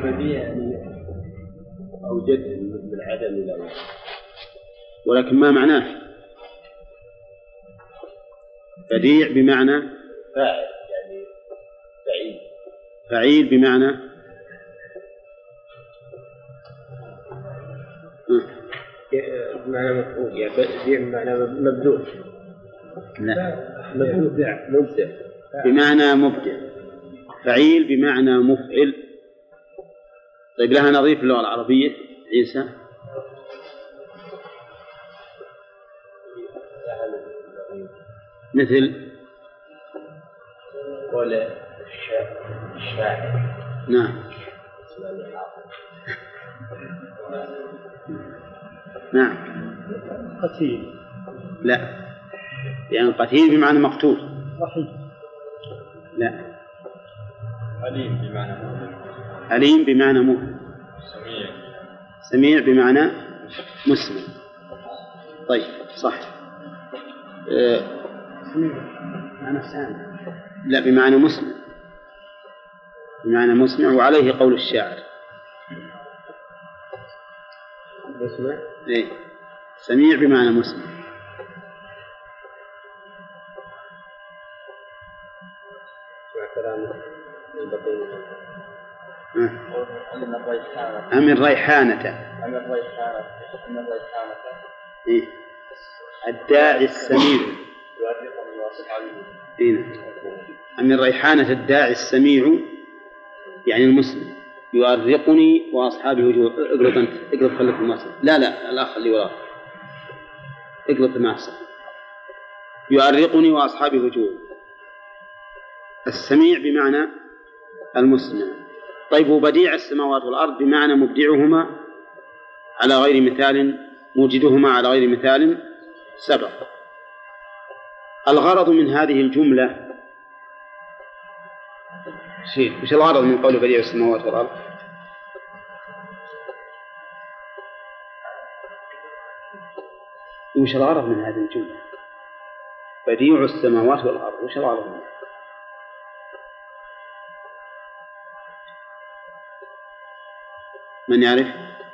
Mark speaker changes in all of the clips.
Speaker 1: بديع يعني أوجد من عدم إلى وجود،
Speaker 2: ولكن ما معناه؟ بديع بمعنى
Speaker 1: فاعل يعني فعيل.
Speaker 2: فعيل بمعنى
Speaker 1: مفعول، يعني بديع بمعنى مبذول.
Speaker 2: لا،
Speaker 1: مبدع
Speaker 2: بمعنى مبدع. فعيل بمعنى مفعل. طيب لها نظير في اللغة العربية عيسى؟ مثل
Speaker 1: ولا الشاعر.
Speaker 2: نعم نعم.
Speaker 1: قتيل.
Speaker 2: لا، يعني قتيل بمعنى مقتول.
Speaker 1: صحيح.
Speaker 2: لا.
Speaker 1: عليم بمعنى
Speaker 2: عليم بمعنى مفعل. سميع بمعنى مسلم. طيب صح.
Speaker 1: معنى سامع.
Speaker 2: لا، بمعنى مسلم، بمعنى مسمع، وعليه قول الشاعر.
Speaker 1: مسمع.
Speaker 2: إيه، سميع بمعنى مسمع. أم الريحانة. إيه؟ الداعي السميع. إيه؟ أم الريحانة الداعي السميع يعني المسلم يؤرقني وأصحابي وجوه. اقلط أنت، اقلط خليك المصر. لا الأخ اللي وراء اقلط المعصر. يؤرقني وأصحابي وجوه. السميع بمعنى المسمع. طيب وبديع السماوات والأرض بمعنى مبدعهما على غير مثال، موجدهما على غير مثال سبق. الغرض من هذه الجملة شيء. وش الغرض من قول بديع السماوات والأرض؟ وش الغرض من هذه الجملة؟ بديع السماوات والأرض، وش الغرض منه؟ من يعرف؟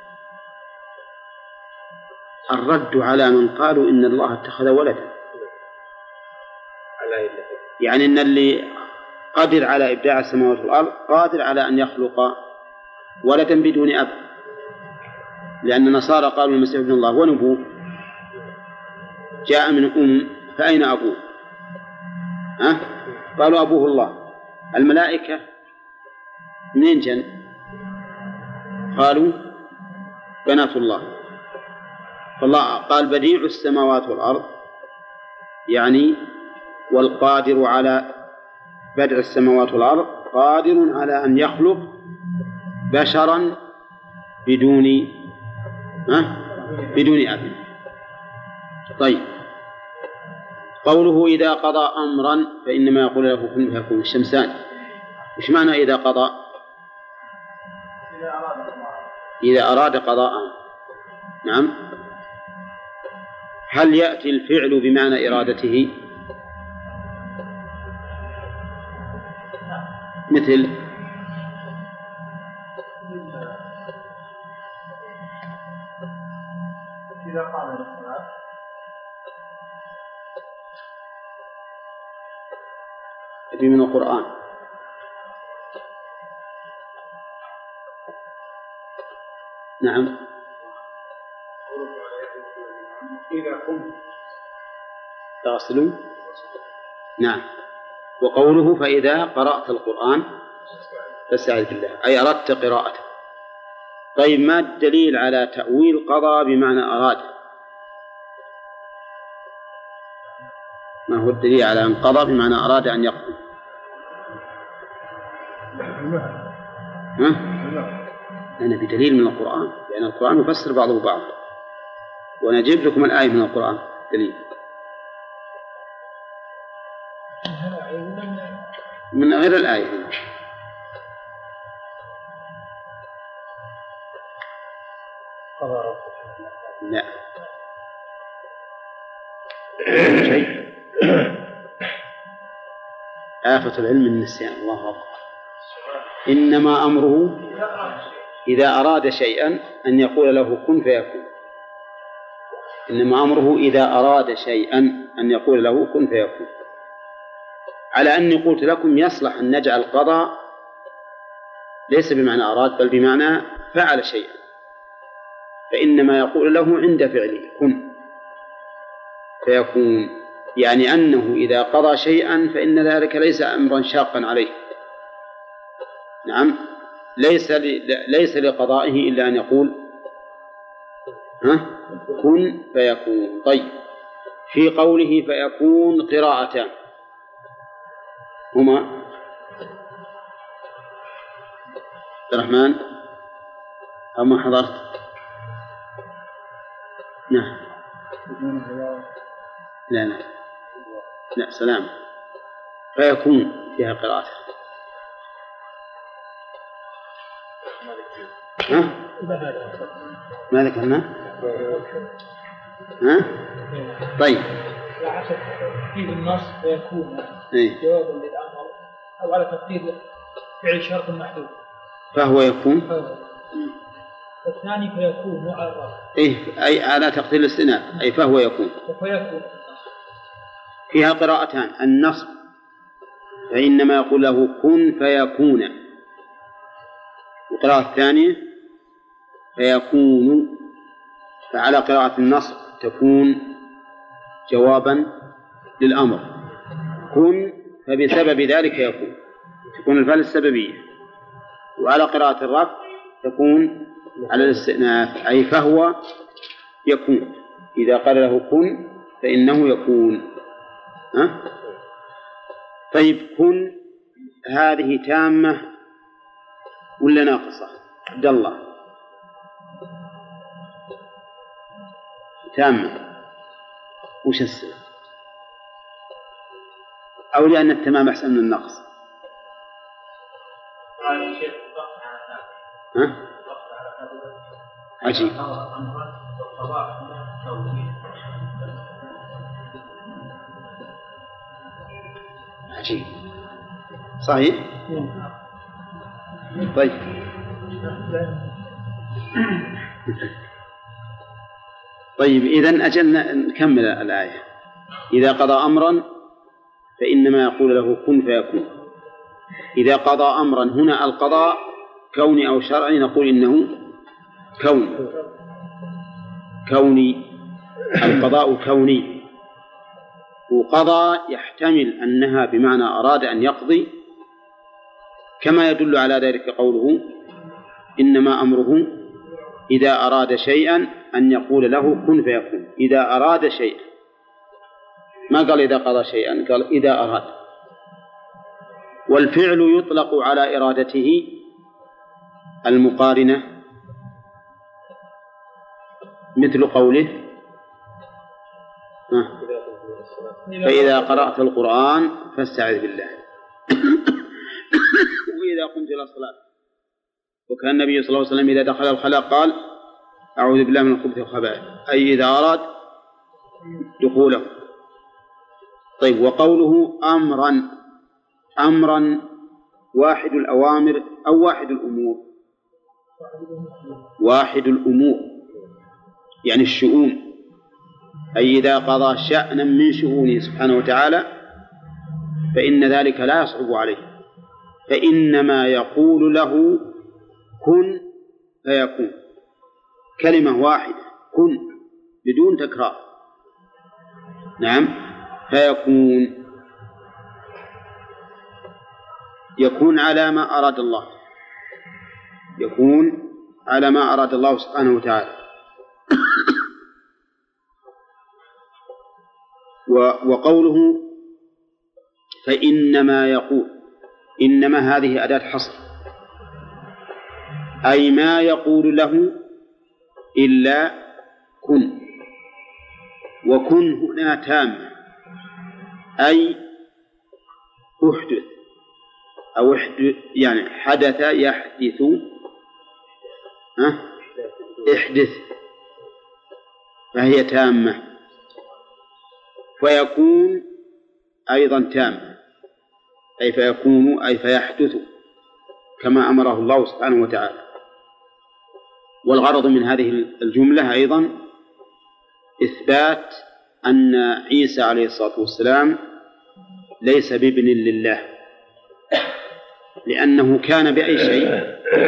Speaker 2: الرد على من قالوا إن الله اتخذ ولدا، يعني إن اللي قادر على إبداع السماوات والأرض قادر على أن يخلق ولدا بدون أب، لأن النصارى قالوا المسيح ابن الله ونبوه جاء من فأين أبوه؟ قالوا أبوه الله. الملائكة منين جن؟ قالوا بنات الله. فالله قال بديع السماوات والأرض، يعني والقادر على بدع السماوات والأرض قادر على أن يخلق بشرا بدون أب. طيب قوله إذا قضى أمرا فإنما يقول له كن فيكون. الشمسان إيش معنى إذا قضى؟ إذا أراد قضاء. نعم. هل يأتي الفعل بمعنى إرادته؟ مثل
Speaker 1: إذا قام بالصلاة.
Speaker 2: في من القرآن. نعم.
Speaker 1: إذا قمت
Speaker 2: تغسلوا. نعم. وقوله فإذا قرأت القرآن فاستعذ بالله، أي أردت قراءته. طيب ما الدليل على تأويل قضى بمعنى أراد؟ ما هو الدليل على أن قضى بمعنى أراد أن يقضي؟ أنا بدليل من القرآن، لأن القرآن يفسر بعضه بعض، ونجيب لكم الآية من القرآن دليل من غير الآية. لا شيء. آفة العلم النسيان. الله أكبر. إنما أمره إذا أراد شيئا أن يقول له كن فيكون، إنما أمره إذا أراد شيئا أن يقول له كن فيكون. على أني قلت لكم يصلح أن نجعل قضاء ليس بمعنى أراد بل بمعنى فعل شيئا، فإنما يقول له عند فعله كن فيكون، يعني أنه إذا قضى شيئا فإن ذلك ليس أمرا شاقا عليه. نعم، ليس لقضائه إلا أن يقول كن فيكون. طيب، في قوله فيكون قراءتان هما عبد الرحمن أما حضرت؟ نعم. لا سلام. فيكون فيها قراءة. ما ذكرنا؟ طيب.
Speaker 3: في النص فيكون جوابا للأمر أو على تقدير فعل شرط محدود
Speaker 2: فهو يكون.
Speaker 3: والثاني فيكون مو على الرفع.
Speaker 2: أي على تقدير الاستئناف، أي فهو يكون. فيها قراءتان، النصب فإنما يقول له كن فيكون، والقراءة الثانية فيكون، فعلى قراءة النصب تكون جوابا للأمر كن، فبسبب ذلك يكون، تكون الفعل السببية. وعلى قراءة الرفع تكون على الاستئناف، أي فهو يكون، إذا قال له كن فإنه يكون. طيب، كن هذه تامة ولا ناقصة؟ عبد الله. تامة. وش السبب؟ أو لأن التمام أحسن من النقص؟ عجيب. عجيب. صحيح. طيب. طيب، إذن أجل نكمل الآية. إذا قضى أمرا فإنما يقول له كن فيكون. إذا قضى أمرا، هنا القضاء كوني أو شرعي، نقول إنه كوني. القضاء كوني، وقضى يحتمل أنها بمعنى أراد أن يقضي، كما يدل على ذلك قوله إنما أمره إذا أراد شيئا أن يقول له كن فيكون. إذا أراد شيئا، ما قال إذا قضى شيئا، قال إذا أراد. والفعل يطلق على إرادته المقارنة، مثل قوله فإذا قرأت القرآن فاستعذ بالله وإذا قمت إلى الصلاة. وكان النبي صلى الله عليه وسلم إذا دخل الخلاء قال أعوذ بالله من الخبث والخبائث، أي إذا أراد دخوله. طيب، وقوله أمرا واحد الأوامر أو واحد الأمور؟ واحد الأمور يعني الشؤون، أي إذا قضى شأنا من شؤونه سبحانه وتعالى فإن ذلك لا يصعب عليه، فإنما يقول له كن فيكون، كلمة واحدة كن بدون تكرار. نعم، فيكون، يكون على ما أراد الله، يكون على ما أراد الله سبحانه وتعالى. وقوله فإنما يقول، إنما هذه أداة حصر، أي ما يقول له إلا كن. وكن هنا تامة، أي أحدث أو يعني حدث يحدث، احدث، فهي تامة. فيكون أيضا تامة، أي فيكون أي فيحدث كما أمره الله سبحانه وتعالى. والغرض من هذه الجملة أيضا إثبات أن عيسى عليه الصلاة والسلام ليس بابن لله، لأنه كان بأي شيء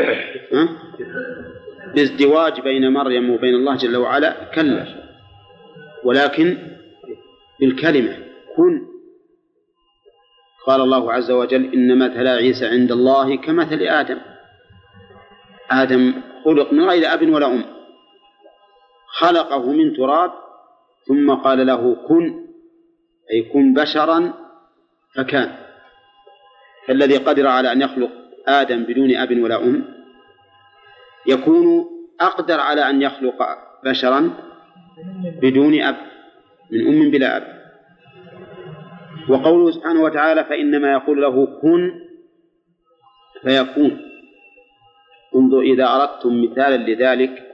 Speaker 2: بازدواج بين مريم وبين الله جل وعلا كلا، ولكن بالكلمة كن. قال الله عز وجل إن مثل عيسى عند الله كمثل آدم. آدم خلق من غير أب ولا أم، خلقه من تراب ثم قال له كن، أي كن بشرا فكان. فالذي قدر على أن يخلق آدم بدون أب ولا أم يكون أقدر على أن يخلق بشرا بدون أب، من أم بلا أب. وقوله سبحانه وتعالى فإنما يقول له كن فيكون. انظر إذا أردتم مثالا لذلك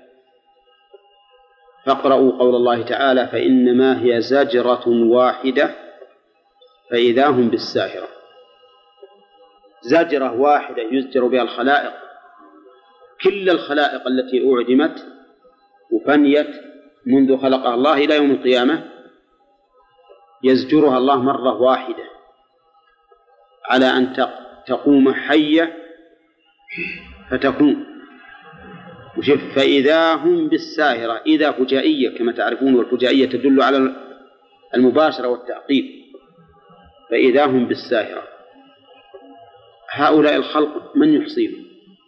Speaker 2: فاقرأوا قول الله تعالى فإنما هي زجرة واحدة فإذا هم بالساهرة. زجرة واحدة يزجر بها الخلائق، كل الخلائق التي أعدمت وفنيت منذ خلقها الله إلى يوم القيامة يزجرها الله مرة واحدة على أن تقوم حية فتكون. وشف فإذا هم بالساهرة، إذا فجائية كما تعرفون، والفجائية تدل على المباشرة والتعقيب. فإذا هم بالساهرة. هؤلاء الخلق من يحصيهم؟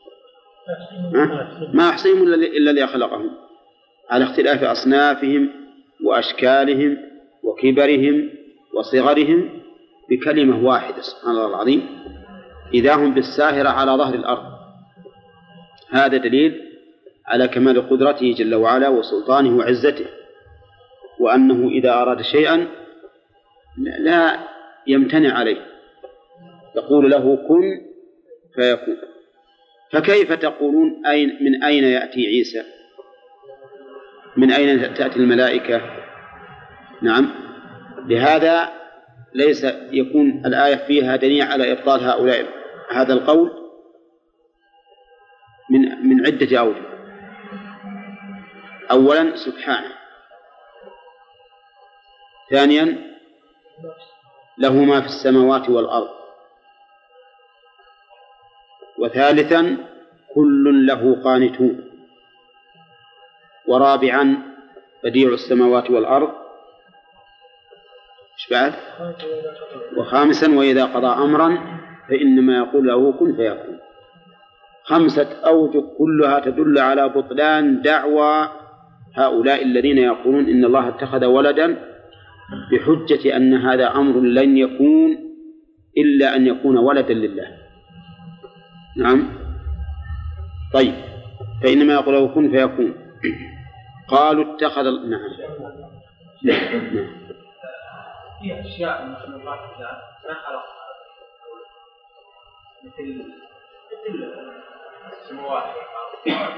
Speaker 2: ما يحصيهم إلا الذي خلقهم، على اختلاف أصنافهم وأشكالهم وكبرهم وصغرهم بكلمة واحدة. سبحان الله العظيم. إذا هم بالساهرة على ظهر الأرض. هذا دليل على كمال قدرته جل وعلا وسلطانه وعزته، وأنه إذا أراد شيئا لا يمتنع عليه، يقول له كن فيكون. فكيف تقولون من أين يأتي عيسى؟ من أين تأتي الملائكة؟ نعم، لهذا ليس يكون الآية فيها دليل على إبطال هذا القول من عدة أوجه. أولا سبحانه، ثانيا له ما في السماوات والأرض، وثالثا كل له قانتون، ورابعا بديع السماوات والأرض، إيش بعد؟ وخامسا وإذا قضى أمرا فإنما يقول له كن فيكون. 5 أوجه كلها تدل على بطلان دعوى هؤلاء الذين يقولون إن الله اتخذ ولدا، بحجة أن هذا أمر لن يكون إلا أن يكون ولدا لله. نعم. طيب، فإنما يقول له كن فيكون. قالوا اتخذ نعم.
Speaker 3: في أشياء مخلوقات ما خلقها مثل السماوات والأرض،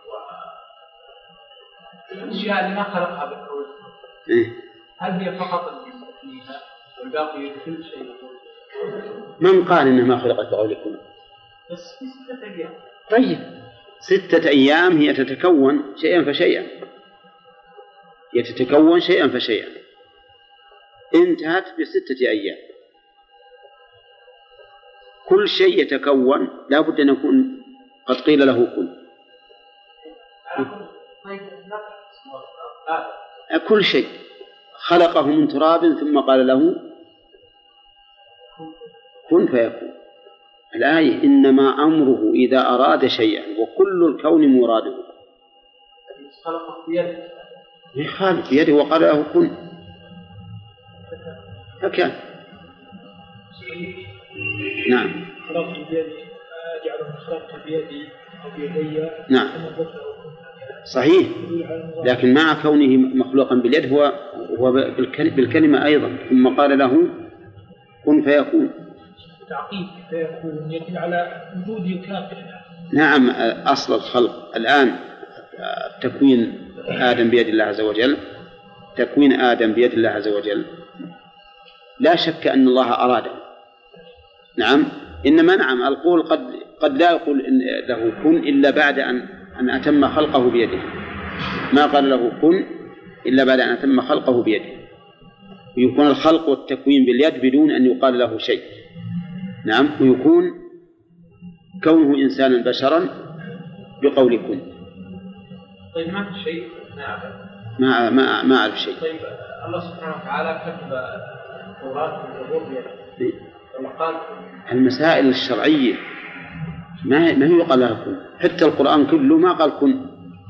Speaker 3: والأشياء اللي ما خلقها بالكون، هل هي فقط فيها والباقي كل شيء؟
Speaker 2: من قال إنها ما خلقت بقولكم؟
Speaker 3: بس في 6 أيام.
Speaker 2: طيب 6 أيام هي تتكون شيئا فشيئا، يتتكون شيئا فشيئا، انتهت ب6 أيام. كل شيء يتكون لا بد أن يكون قد قيل له كن. كل شيء خلقه من تراب ثم قال له كن فيكون. الآية إنما أمره إذا أراد شيئا وكل الكون مراده.
Speaker 3: خلقه بيده،
Speaker 2: خالق بيده وقال له كن فكان. نعم.
Speaker 3: خلقت بيدي أجعله خلقت بيدي وبيدي.
Speaker 2: نعم صحيح، لكن مع كونه مخلوقا باليد هو بالكلمة أيضا. ثم قال له كن فيكون.
Speaker 3: تعقيب فيكون يدل على وجوده كافر.
Speaker 2: نعم، أصل الخلق الآن تكوين آدم بيد الله عز وجل، تكوين آدم بيد الله عز وجل لا شك أن الله أراده. نعم، إنما نعم القول قد لا يقول إن له كن إلا بعد أن أن أتم خلقه بيده، ما قال له كن إلا بعد أن أتم خلقه بيده. ويكون الخلق والتكوين باليد بدون أن يقال له شيء. نعم. ويكون كونه إنسانا بشرا بقول كن.
Speaker 1: طيب ما في شيء
Speaker 2: ما أعرف شيء.
Speaker 1: طيب الله سبحانه وتعالى كتب التوراة والزبور بيده، ثم قال
Speaker 2: المسائل الشرعية ما هي يقال لها كن. حتى القرآن كله ما قال كن.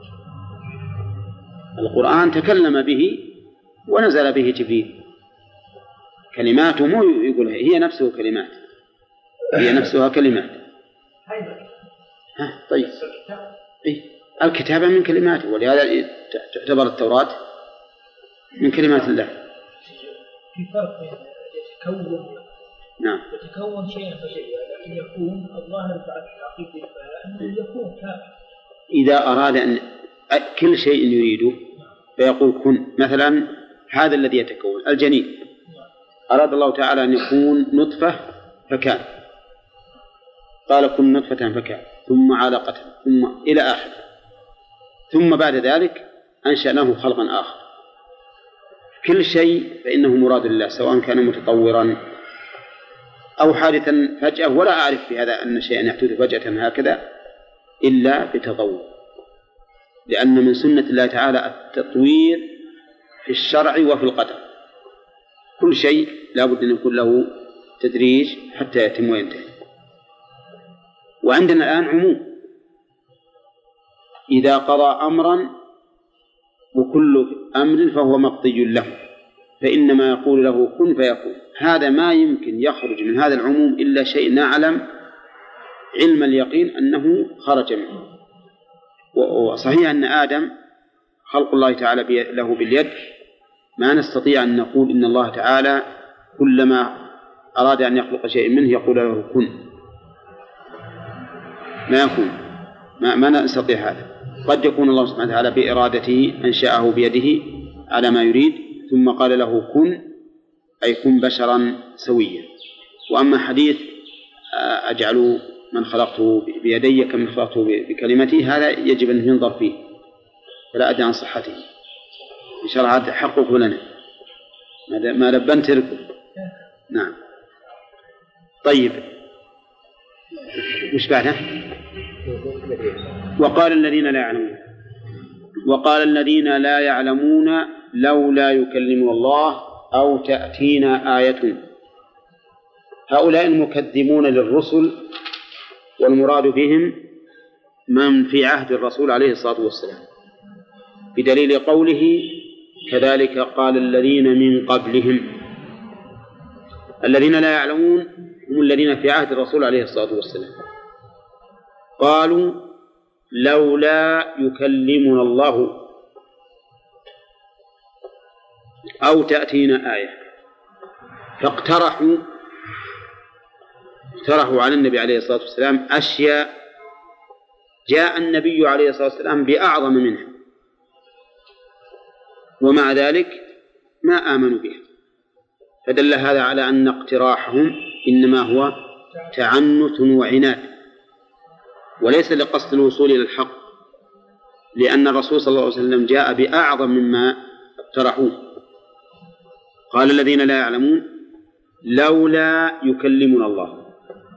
Speaker 2: القرآن تكلم به ونزل به جبريل، كلماته مو يقول هي نفسه كلمات، هي نفسها كلمات. طيب الكتابة من كلماته، ولهذا تعتبر التوراة من كلمات الله.
Speaker 3: في فرق بين يتكون،
Speaker 2: نعم،
Speaker 3: يتكون شيئا فشيئا، لكن يكون الظاهر بعد التعقيد أنه يكون كامل.
Speaker 2: إذا أراد أن كل شيء يريده فيقول كن. مثلا هذا الذي يتكون الجنين، أراد الله تعالى أن يكون نطفة فكان، قال كن نطفة فكان، ثم علقة، ثم إلى آخر، ثم بعد ذلك أنشأناه خلقا آخر. كل شيء فإنه مراد الله، سواء كان متطورا أو حادثا فجأة، ولا أعرف في هذا أن شيئا يحدث فجأة هكذا إلا بتطور، لأن من سنة الله تعالى التطوير في الشرع وفي القدر. كل شيء لا بد أن يكون له تدريج حتى يتم وينتهي. وعندنا الآن عموم، إذا قضى أمرا وكل أمر فهو مقضي له، فإنما يقول له كن فيكون. هذا ما يمكن يخرج من هذا العموم إلا شيء نعلم علم اليقين أنه خرج منه. وصحيح أن آدم خلق الله تعالى له باليد، ما نستطيع أن نقول إن الله تعالى كلما أراد أن يخلق شيء منه يقول له كن، ما يكون، ما نستطيع هذا. قد يكون الله سبحانه وتعالى بإرادته أنشأه بيده على ما يريد ثم قال له كن، أي كن بشرا سويا. وأما حديث أجعل من خلقته بيدي كمن خلقته بكلمتي، هذا يجب أن ينظر فيه، فلا أدري عن صحته. إن شاء الله حققه لنا، ما لبنت تركه. نعم. طيب وش بعده؟ وقال الذين لا يعلمون لولا يكلم الله أو تأتينا آية. هؤلاء المكذبون للرسل، والمراد بهم من في عهد الرسول عليه الصلاة والسلام، بدليل قوله كذلك قال الذين من قبلهم. الذين لا يعلمون هم الذين في عهد الرسول عليه الصلاة والسلام، قالوا لولا يكلمنا الله أو تأتينا آية، فاقترحوا على النبي عليه الصلاة والسلام أشياء جاء النبي عليه الصلاة والسلام بأعظم منها، ومع ذلك ما آمنوا بها. فدل هذا على أن اقتراحهم إنما هو تعنت وعناد، وليس لقصد الوصول إلى الحق، لأن الرسول صلى الله عليه وسلم جاء بأعظم مما اقترحوه. قال الذين لا يعلمون لولا يكلمنا الله.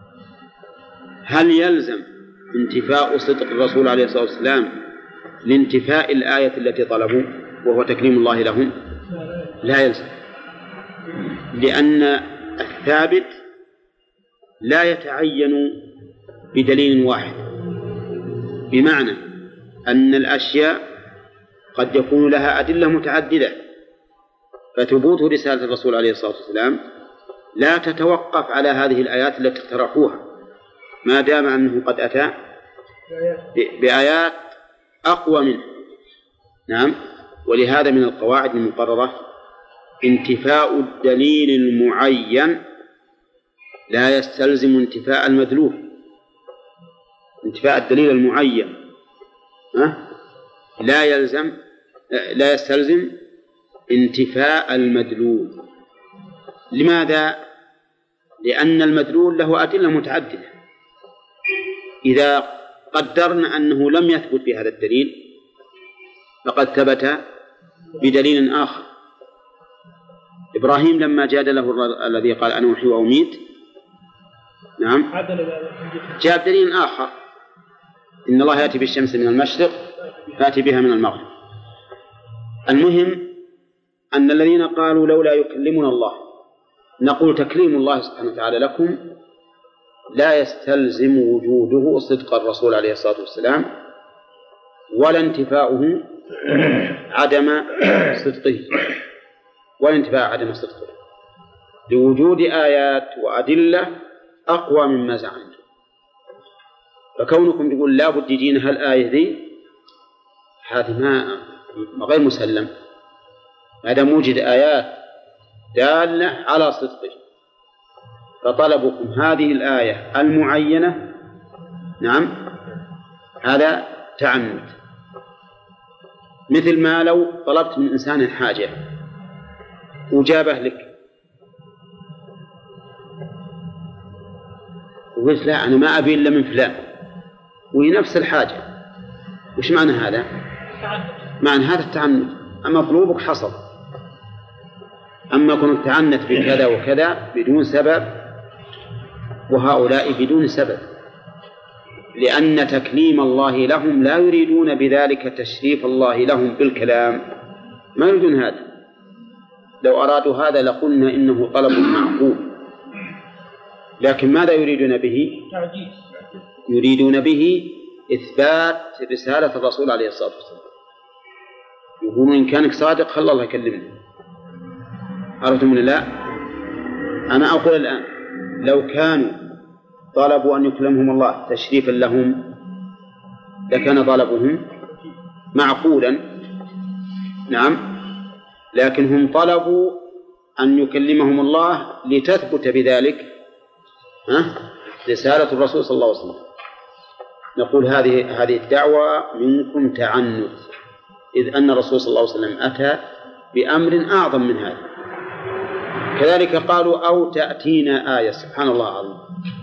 Speaker 2: هل يلزم انتفاء صدق الرسول عليه الصلاة والسلام لانتفاء الآية التي طلبوا وهو تكليم الله لهم؟ لا يلزم، لأن الثابت لا يتعين بدليل واحد، بمعنى أن الأشياء قد يكون لها أدلة متعددة، فثبوت رسالة الرسول عليه الصلاة والسلام لا تتوقف على هذه الآيات التي اقترحوها، ما دام أنه قد أتى بآيات أقوى منه. نعم. ولهذا من القواعد المقررة انتفاء الدليل المعين لا يستلزم انتفاء المدلول. انتفاء الدليل المعين لا يستلزم انتفاء المدلول. لماذا؟ لأن المدلول له أدلة متعددة. إذا قدرنا أنه لم يثبت بهذا الدليل، فقد ثبت بدليل آخر. إبراهيم لما جادله الذي قال أنا أحيي وأميت، نعم، جاء بدليل آخر، إن الله يأتي بالشمس من المشرق فأتي بها من المغرب. المهم أن الذين قالوا لولا يكلمنا الله، نقول تكليم الله سبحانه وتعالى لكم لا يستلزم وجوده صدق الرسول عليه الصلاة والسلام، ولا انتفاؤه عدم صدقه، ولا انتفاء عدم صدقه، لوجود آيات وأدلة أقوى مما زعمتم. فكونكم تقول لا بد يجينا هالآية ذي، هذه ما غير مسلم. هذا موجد آيات دالة على صدقه، فطلبكم هذه الآية المعينة، نعم، هذا تعنت. مثل ما لو طلبت من إنسان حاجة وجابه لك وقلت لا أنا ما أبي إلا من فلان، وهي نفس الحاجة، وش معنى هذا؟ معنى هذا التعنت. أما مطلوبك حصل، أما كنت تعنت بكذا وكذا بدون سبب، وهؤلاء بدون سبب، لأن تكليم الله لهم لا يريدون بذلك تشريف الله لهم بالكلام، ما يريدون هذا. لو أرادوا هذا لقلنا إنه طلب معقول، لكن ماذا يريدون به؟ يريدون به إثبات رسالة الرسول عليه الصلاة والسلام. يقولون إن كانك صادق خلى الله يكلمنا. عرفتم ولا لا؟ أنا أقول الآن لو كانوا طلبوا أن يكلمهم الله تشريفا لهم لكان طلبهم معقولا، نعم، لكن هم طلبوا أن يكلمهم الله لتثبت بذلك رسالة الرسول صلى الله عليه وسلم. نقول هذه الدعوة منكم تعنت، إذ أن الرسول صلى الله عليه وسلم أتى بأمر أعظم من هذا. كذلك قالوا أو تأتينا آية، سبحان الله العظيم،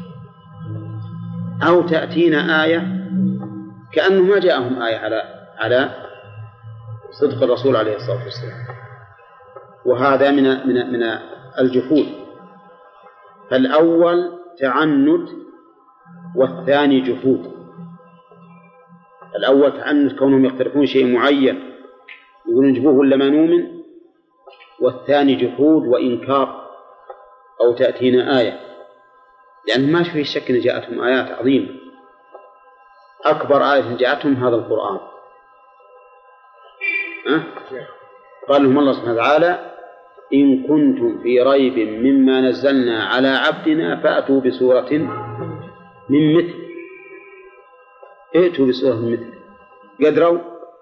Speaker 2: أو تأتينا آية، كأنه ما جاءهم آية على صدق الرسول عليه الصلاة والسلام، وهذا من الجحود. فالأول تعنت والثاني جحود. الأول تعنت كونهم يقترحون شيء معين يقولون نجبوه ولا ما نؤمن، والثاني جحود وإنكار أو تأتينا آية، لأن ما في شك أن جاءتهم آيات عظيمة. أكبر آية جاءتهم هذا القرآن. قال لهم الله سبحانه وتعالى إن كنتم في ريب مما نزلنا على عبدنا فأتوا بسورة من مثل، ائتوا بسورة من مثل. قدروا؟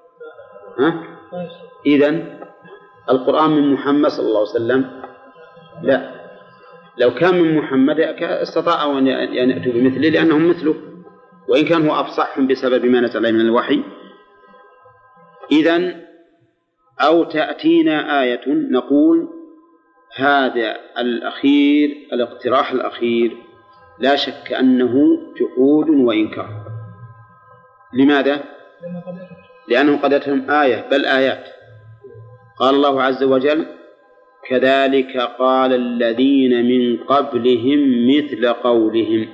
Speaker 2: إذن القرآن من محمد صلى الله عليه وسلم؟ لا، لو كان من محمد استطاعوا أن يأتوا بمثله لأنهم مثله، وإن كان هو أفصحهم بسبب ما نزل عليه من الوحي. إذن أو تأتينا آية، نقول هذا الأخير، الاقتراح الأخير لا شك أنه جحود وإنكار. لماذا؟ لأنه قد أتهم آية بل آيات. قال الله عز وجل كذلك قال الذين من قبلهم مثل قولهم.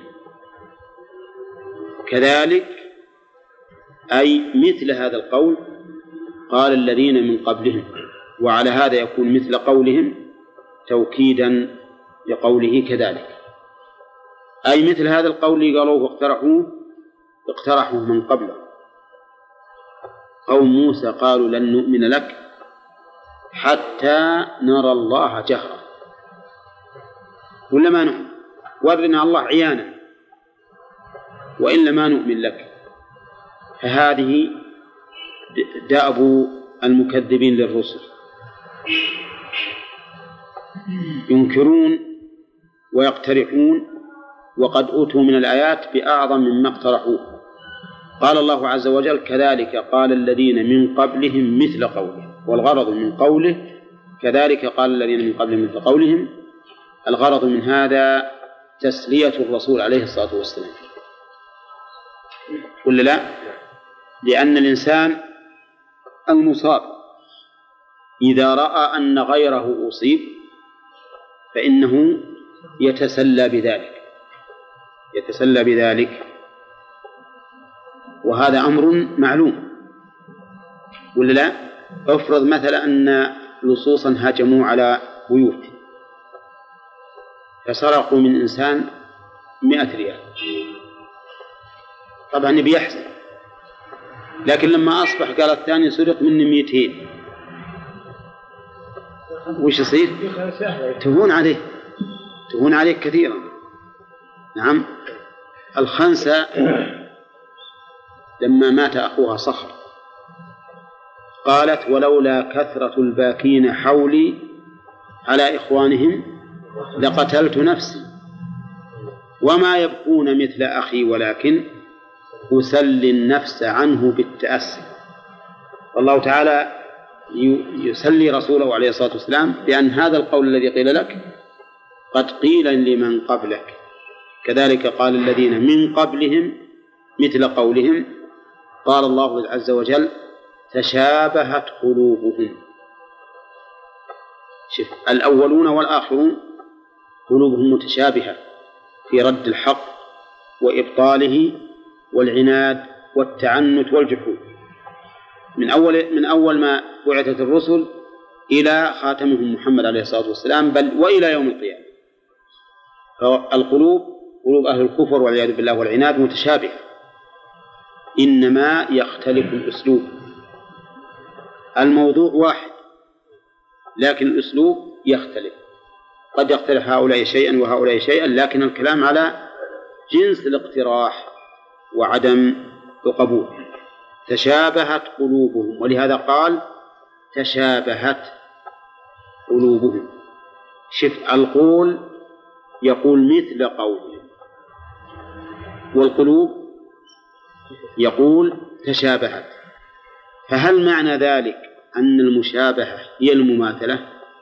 Speaker 2: كذلك أي مثل هذا القول قال الذين من قبلهم، وعلى هذا يكون مثل قولهم توكيدا لقوله كذلك، أي مثل هذا القول اللي قالوه اقترحوه من قبله. قوم موسى قالوا لن نؤمن لك حتى نرى الله جهرا، ولا ما نؤمن، ورنا الله عيانا وإلا ما نؤمن لك. فهذه دأب المكذبين للرسل، ينكرون ويقترحون وقد أوتوا من الآيات بأعظم مما اقترحوه. قال الله عز وجل كذلك قال الذين من قبلهم مثل قوله، والغرض من قوله كذلك قال الذين من قبلهم مثل قولهم، الغرض من هذا تسلية الرسول عليه الصلاة والسلام، ولا لا؟ لأن الإنسان المصاب إذا رأى أن غيره أصيب فإنه يتسلى بذلك، وهذا أمر معلوم ولا لا؟ افرض مثلا أن لصوصا هاجموا على بيوت فسرقوا من إنسان 100 ريال، طبعا بيحزن، لكن لما أصبح قال الثاني سرق مني 200، وش يصير؟ تهون عليه كثيرا. نعم. الخنسة لما مات أخوها صخر قالت ولولا كثرة الباكين حولي على إخوانهم لقتلت نفسي وما يبقون مثل أخي ولكن أسلي النفس عنه بالتأسي. والله تعالى يسلي رسوله عليه الصلاة والسلام بأن هذا القول الذي قيل لك قد قيل لمن قبلك، كذلك قال الذين من قبلهم مثل قولهم. قال الله عز وجل تشابهت قلوبهم. شوف، الأولون والآخرون قلوبهم متشابهة في رد الحق وإبطاله والعناد والتعنت والجحود، من أول ما بعثت الرسل إلى خاتمهم محمد عليه الصلاة والسلام، بل وإلى يوم القيامة. فالقلوب قلوب أهل الكفر والعياذ بالله والعناد متشابهة، إنما يختلف الأسلوب. الموضوع واحد لكن الأسلوب يختلف، قد يختلف هؤلاء شيئا وهؤلاء شيئا، لكن الكلام على جنس الاقتراح وعدم القبول. تشابهت قلوبهم، ولهذا قال تشابهت قلوبهم. شف، القول يقول مثل قولهم، والقلوب يقول تشابهت. فهل معنى ذلك أن المشابهة هي المماثلة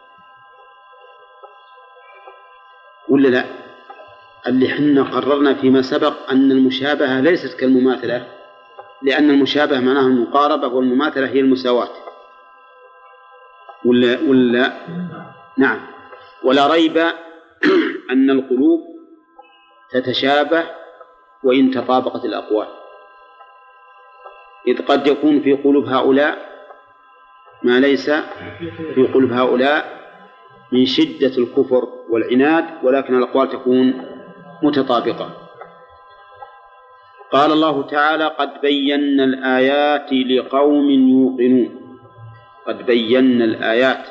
Speaker 2: ولا لا؟ اللي حنا قررنا فيما سبق أن المشابهة ليست كالمماثلة، لأن المشابهة معناها المقاربة والمماثلة هي المساواة ولا نعم. ولا ريب أن القلوب تتشابه وإن تطابقت الأقوال، إذ قد يكون في قلوب هؤلاء ما ليس في قلوب هؤلاء من شدة الكفر والعناد، ولكن الأقوال تكون متطابقة. قال الله تعالى قد بينا الآيات لقوم يوقنون. قد بينا الآيات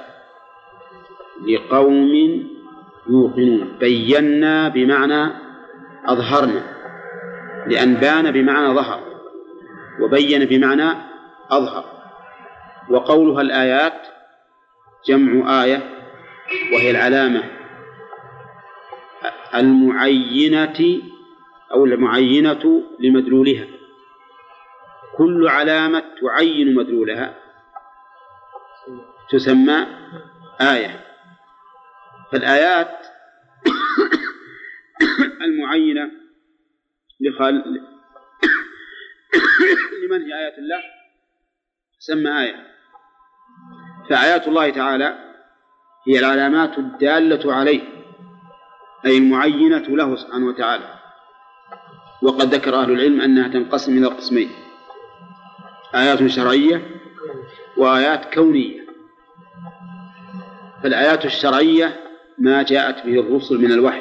Speaker 2: لقوم يوقنون. بينا بمعنى أظهرنا، لأن بان بمعنى ظهر، وبين بمعنى أظهر. وقولها الآيات جمع آية، وهي العلامة المعينة أو المعينة لمدلولها. كل علامة تعين مدلولها تسمى آية. فالآيات المعينة لمن هي آيات الله تسمى آية. فآيات الله تعالى هي العلامات الدالة عليه، أي المعينة له سبحانه وتعالى. وقد ذكر أهل العلم أنها تنقسم إلى قسمين: آيات شرعية وآيات كونية. فالآيات الشرعية ما جاءت به الرسل من الوحي،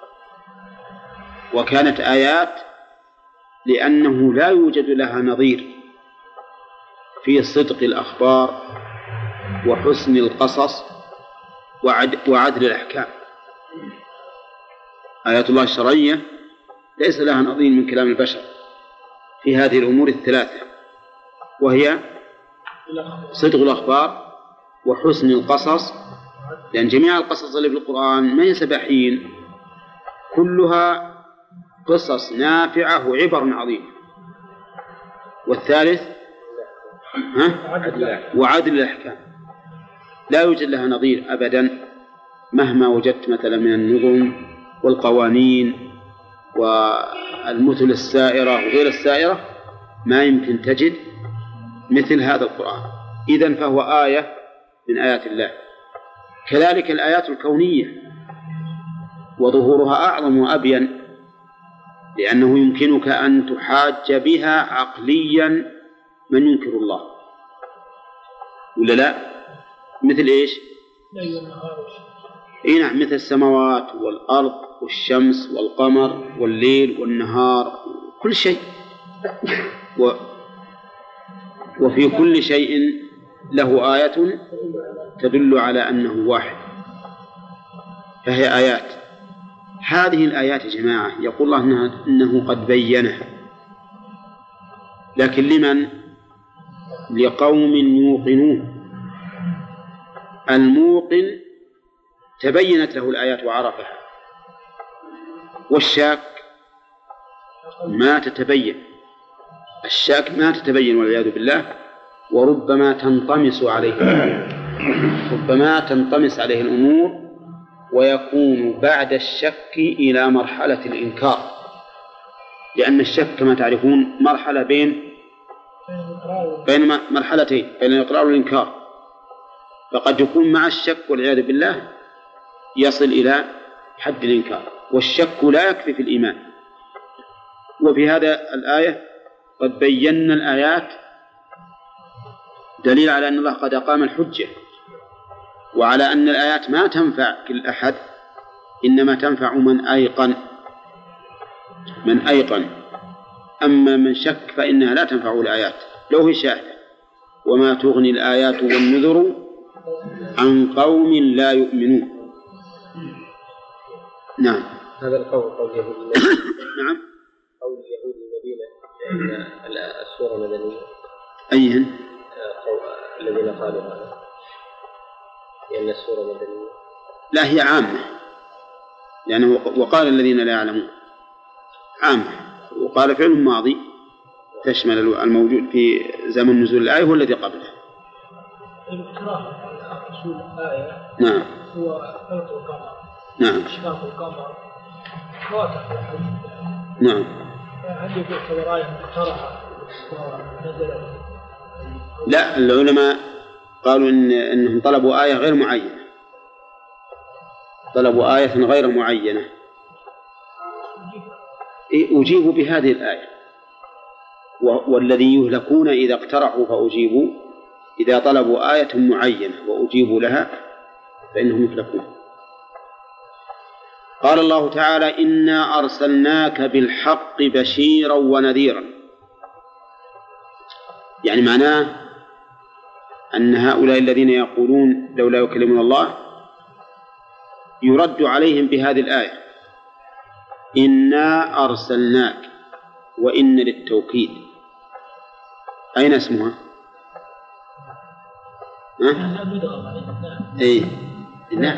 Speaker 2: وكانت آيات لأنه لا يوجد لها نظير في صدق الأخبار وحسن القصص وعدل الأحكام. آيات الله الشرعية ليس لها نظير من كلام البشر في هذه الأمور الثلاثة، وهي صدق الأخبار وحسن القصص، لأن جميع القصص اللي في القرآن ما هي سباحين، كلها قصص نافعة وعبر عظيمة. والثالث وعدل الأحكام، لا يوجد لها نظير أبدا مهما وجدت مثلا من النظم والقوانين المثل السائرة وغير السائرة ما يمكن تجد مثل هذا القرآن. إذن فهو آية من آيات الله. كذلك الآيات الكونية وظهورها أعظم وأبين، لأنه يمكنك أن تحاج بها عقليا من ينكر الله، ولا لا؟ مثل إيش؟ إيه نعم، مثل السماوات والأرض والشمس والقمر والليل والنهار، كل شيء، وفي كل شيء له آية تدل على أنه واحد، فهي آيات. هذه الآيات يا جماعة يقول الله إنه قد بينها، لكن لمن؟ لقوم يوقنون. الموقن تبينت له الآيات وعرفها، والشاك ما تتبين، الشاك ما تتبين والعياذ بالله، وربما تنطمس عليه، ربما تنطمس عليه الأمور ويكون بعد الشك إلى مرحلة الإنكار، لأن الشك كما تعرفون مرحلة بين مرحلتين، بين الإقرار والإنكار، فقد يكون مع الشك والعياذ بالله يصل إلى حد الإنكار، والشك لا يكفي في الإيمان. وفي هذا الآية قد بينا الآيات دليل على أن الله قد أقام الحجة، وعلى أن الآيات ما تنفع كل أحد، إنما تنفع من أيقن. أما من شك فإنها لا تنفعه الآيات لو هي شاهدة. وما تغني الآيات والنذر عن قوم لا يؤمنون. نعم،
Speaker 4: هذا القول قول اليهود.
Speaker 2: نعم،
Speaker 4: قول اليهود المدينة أن السورة مدنية.
Speaker 2: أيهن؟
Speaker 4: الذين قالوا هذا لأن السورة مدنية.
Speaker 2: لا، هي عامة، لأنه وقال الذين لا يعلمون عامة، وقال فعل ماضي تشمل الموجود في زمن نزول الآية والذي قبله.
Speaker 3: الاقتراح على نزول الآية
Speaker 2: نعم
Speaker 3: هو فلك القمر،
Speaker 2: نعم،
Speaker 3: إشراق القمر واضح في الحديث.
Speaker 2: نعم.
Speaker 3: هل يعتبر آية مقترحة ونزلت؟
Speaker 2: لا، العلماء قالوا إنهم طلبوا آية غير معينة، طلبوا آية غير معينة. أجيبوا بهذه الآية، والذي يهلكون إذا اقترحوا فأجيبوا، إذا طلبوا آية معينة وأجيبوا لها فإنهم يهلكون. قال الله تعالى: إنا أرسلناك بالحق بشيرا ونذيرا، يعني معناه أن هؤلاء الذين يقولون لولا يكلمنا الله يرد عليهم بهذه الآية: إنا أرسلناك، وإن للتوكيد. أين اسمها؟ إيه، لا،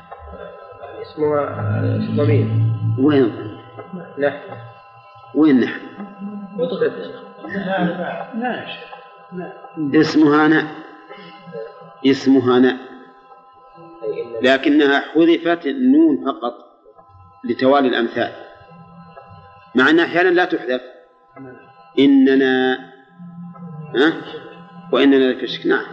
Speaker 4: اسمها ضمير.
Speaker 2: وين
Speaker 4: نحن؟
Speaker 2: وين نحن؟ اسمها ناء، اسمها ناء، لكنها حذفت النون فقط لتوالي الأمثال، مع أنها أحيانا لا تحذف. إننا وإننا لفي شك، نعم،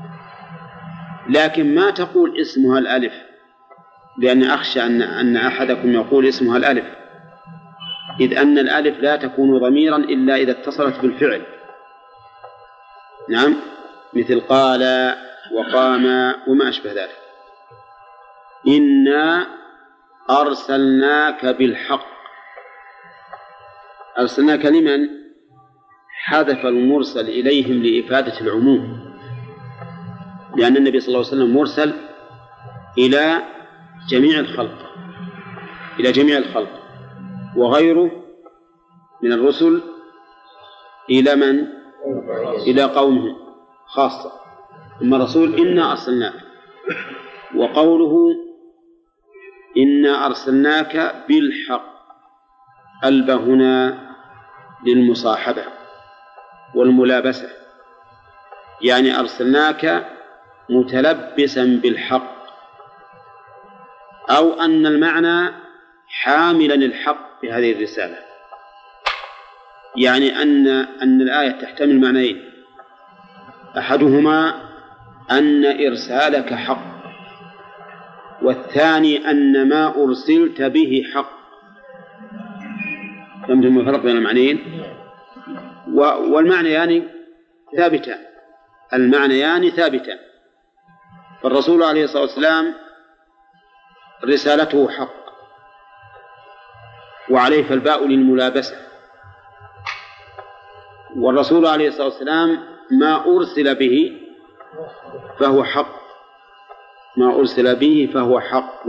Speaker 2: لكن ما تقول اسمها الألف، لأن أخشى أن أحدكم يقول اسمها الألف، إذ أن الألف لا تكون ضميرا إلا إذا اتصلت بالفعل. نعم، مثل قال وقام وما أشبه ذلك. إنا أرسلناك بالحق، أرسلناك لمن؟ حذف المرسل إليهم لإفادة العموم، لأن النبي صلى الله عليه وسلم مرسل إلى جميع الخلق، إلى جميع الخلق، وغيره من الرسل إلى من؟ إلى قومه خاصة. ثم رسول إنا أرسلناك، وقوله إنا أرسلناك بالحق ألب هنا للمصاحبة والملابسة، يعني أرسلناك متلبسا بالحق، أو أن المعنى حاملا الحق بهذه الرسالة، يعني أن الآية تحتمل معنيين: أحدهما أن إرسالك حق، والثاني أن ما أرسلت به حق. فهمتم الفرق بين المعنيين؟ والمعنيان ثابتان، المعنيان ثابتان. فالرسول عليه الصلاة والسلام رسالته حق، وعليه فالباء للملابسة. والرسول عليه الصلاة والسلام ما أرسل به فهو حق، ما أرسل به فهو حق،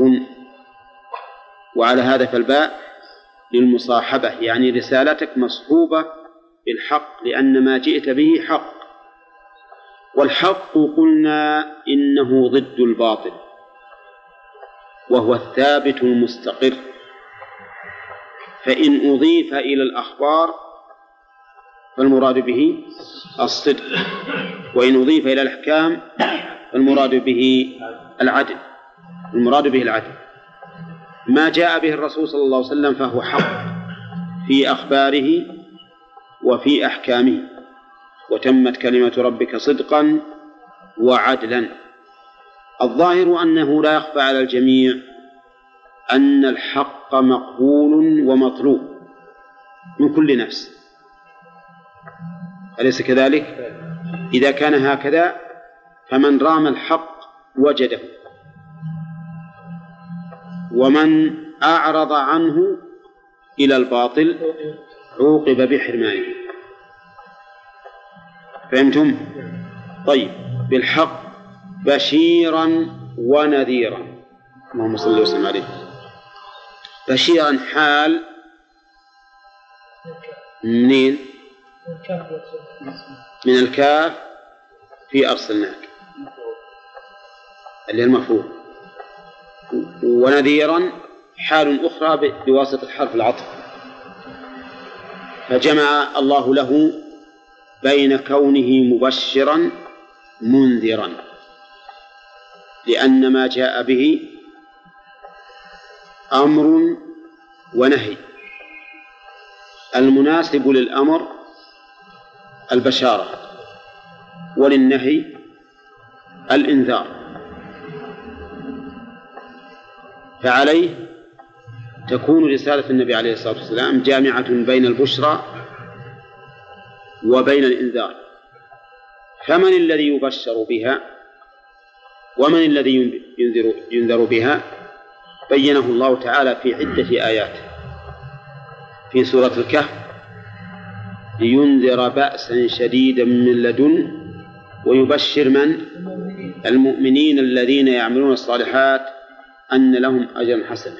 Speaker 2: وعلى هذا فالباء للمصاحبة، يعني رسالتك مصحوبة بالحق لأن ما جئت به حق. والحق قلنا إنه ضد الباطل، وهو الثابت المستقر، فإن أضيف إلى الأخبار فالمراد به الصدق، وإن أضيف إلى الأحكام فالمراد به العدل. المراد به العدل. ما جاء به الرسول صلى الله عليه وسلم فهو حق في أخباره وفي أحكامه، وتمت كلمة ربك صدقا وعدلا. الظاهر أنه لا يخفى على الجميع أن الحق مقبول ومطلوب من كل نفس، أليس كذلك؟ إذا كان هكذا فمن رام الحق وجده، ومن أعرض عنه إلى الباطل عوقب بحرمانه. فهمتم؟ طيب، بالحق بشيرا ونذيرا. اللهم صل وسلم عليه. بشيرا حال منين؟ من الكاف في أرسلناك اللي المفروض، ونذيرا حال أخرى بواسطة حرف العطف، فجمع الله له بين كونه مبشرا منذرا، لأن ما جاء به أمر ونهي. المناسب للأمر البشارة، وللنهي الإنذار، فعليه تكون رسالة النبي عليه الصلاة والسلام جامعة بين البشرى وبين الإنذار. فمن الذي يبشر بها ومن الذي ينذر بها بينه الله تعالى في عدة آيات. في سورة الكهف: لينذر بأسا شديدا من لدن ويبشر من؟ المؤمنين الذين يعملون الصالحات أن لهم أجرا حسنا.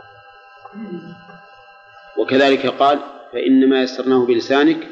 Speaker 2: وكذلك قال: فإنما يسرناه بلسانك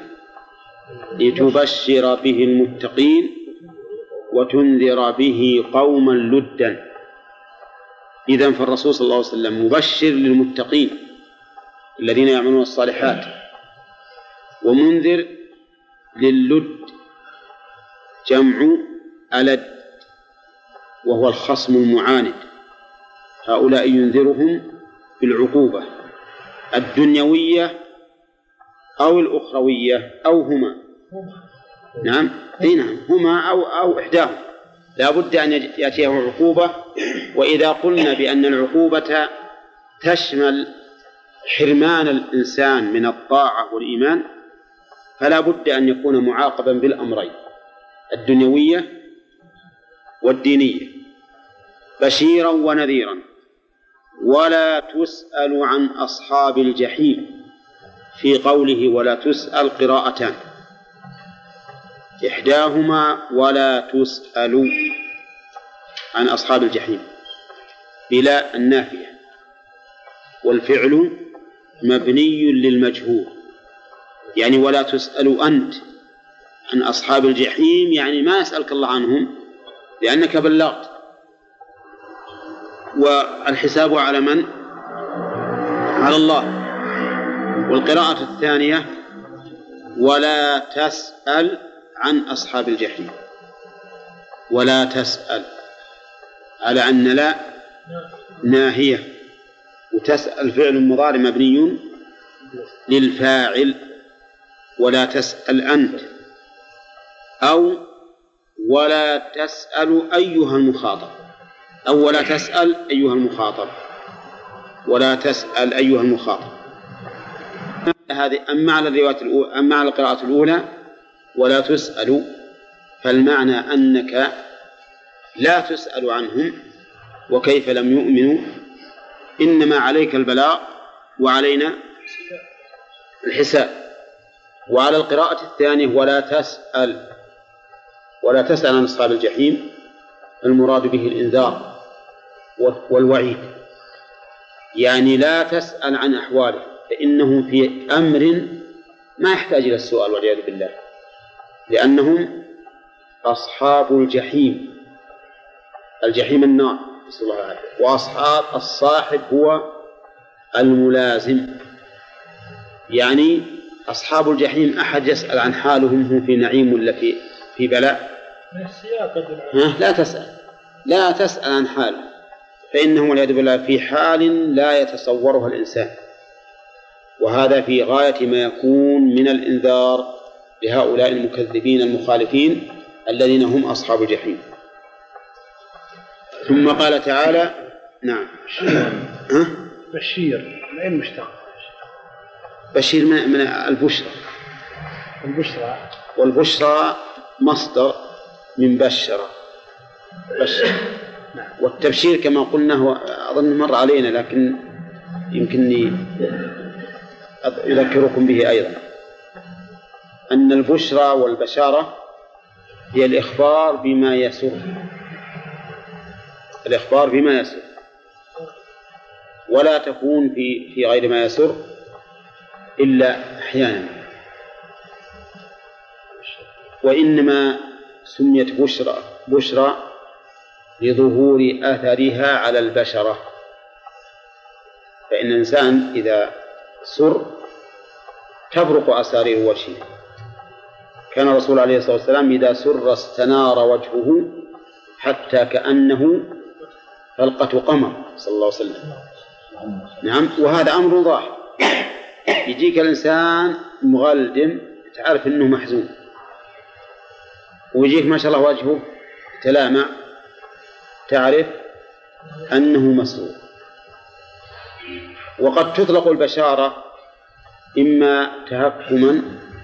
Speaker 2: لتبشر به المتقين وتنذر به قوما لدا. إذن فالرسول صلى الله عليه وسلم مبشر للمتقين الذين يعملون الصالحات، ومنذر للد، جمع ألد، وهو الخصم المعاند. هؤلاء ينذرهم بالعقوبة الدنيوية أو الأخروية أو هما. نعم، أي نعم، هما أو إحداهم، لا بد أن يأتيه عقوبة. وإذا قلنا بأن العقوبة تشمل حرمان الإنسان من الطاعة والإيمان فلا بد أن يكون معاقبا بالأمرين، الدنيوية والدينية، بشيرا ونذيرا. ولا تسأل عن أصحاب الجحيم، في قوله ولا تسأل قراءتان، إحداهما ولا تسأل عن أصحاب الجحيم بلا النافية، والفعل مبني للمجهول، يعني ولا تسأل أنت عن أصحاب الجحيم، يعني ما يسألك الله عنهم لأنك بلغت. والحساب على من؟ على الله. والقراءة الثانية ولا تسأل عن أصحاب الجحيم، ولا تسأل على أن لا ناهية، وتسأل فعل مضارع مبني للفاعل ولا تسأل أنت، أو ولا تسأل أيها المخاطب، أو ولا تسأل أيها المخاطب، ولا تسأل أيها المخاطب. هذه أما على القراءة الأولى ولا تسأل، فالمعنى أنك لا تسأل عنهم وكيف لم يؤمنوا، إنما عليك البلاغ وعلينا الحساب. وعلى القراءة الثانية ولا تسأل عن أصحاب الجحيم، المراد به الإنذار والوعيد، يعني لا تسأل عن أحواله، فإنهم في أمر ما يحتاج إلى السؤال والعياذ بالله، لأنهم أصحاب الجحيم. الجحيم النار، نسأل الله العافية. وأصحاب الصاحب هو الملازم، يعني أصحاب الجحيم أحد يسأل عن حالهم، هم في نعيم ولا في بلاء؟ لا تسأل عن حاله، فإنهم والعياذ بالله في حال لا يتصورها الإنسان، وهذا في غاية ما يكون من الإنذار لهؤلاء المكذبين المخالفين الذين هم أصحاب الجحيم. ثم قال تعالى: نعم.
Speaker 5: بشير من أين مشتق؟
Speaker 2: بشير من البشرى. والبشرى مصدر من بشر. والتبشير كما قلنا هو أظن مر علينا، لكن يمكنني أذكركم به أيضا، أن البشرى والبشارة هي الإخبار بما يسر، ولا تكون في غير ما يسر إلا أحيانا. وإنما سميت بشرى لظهور أثرها على البشرة، فإن الإنسان إذا سر تبرق أسارير وجهه. كان الرسول عليه الصلاة والسلام إذا سر استنار وجهه حتى كأنه حلقة قمر صلى الله عليه وسلم. نعم. وهذا أمر ظاهر، يجيك الإنسان مغلدم تعرف أنه محزون، ويجيك ما شاء الله وجهه تلامع تعرف أنه مسرور. وقد تطلق البشارة إما تهكما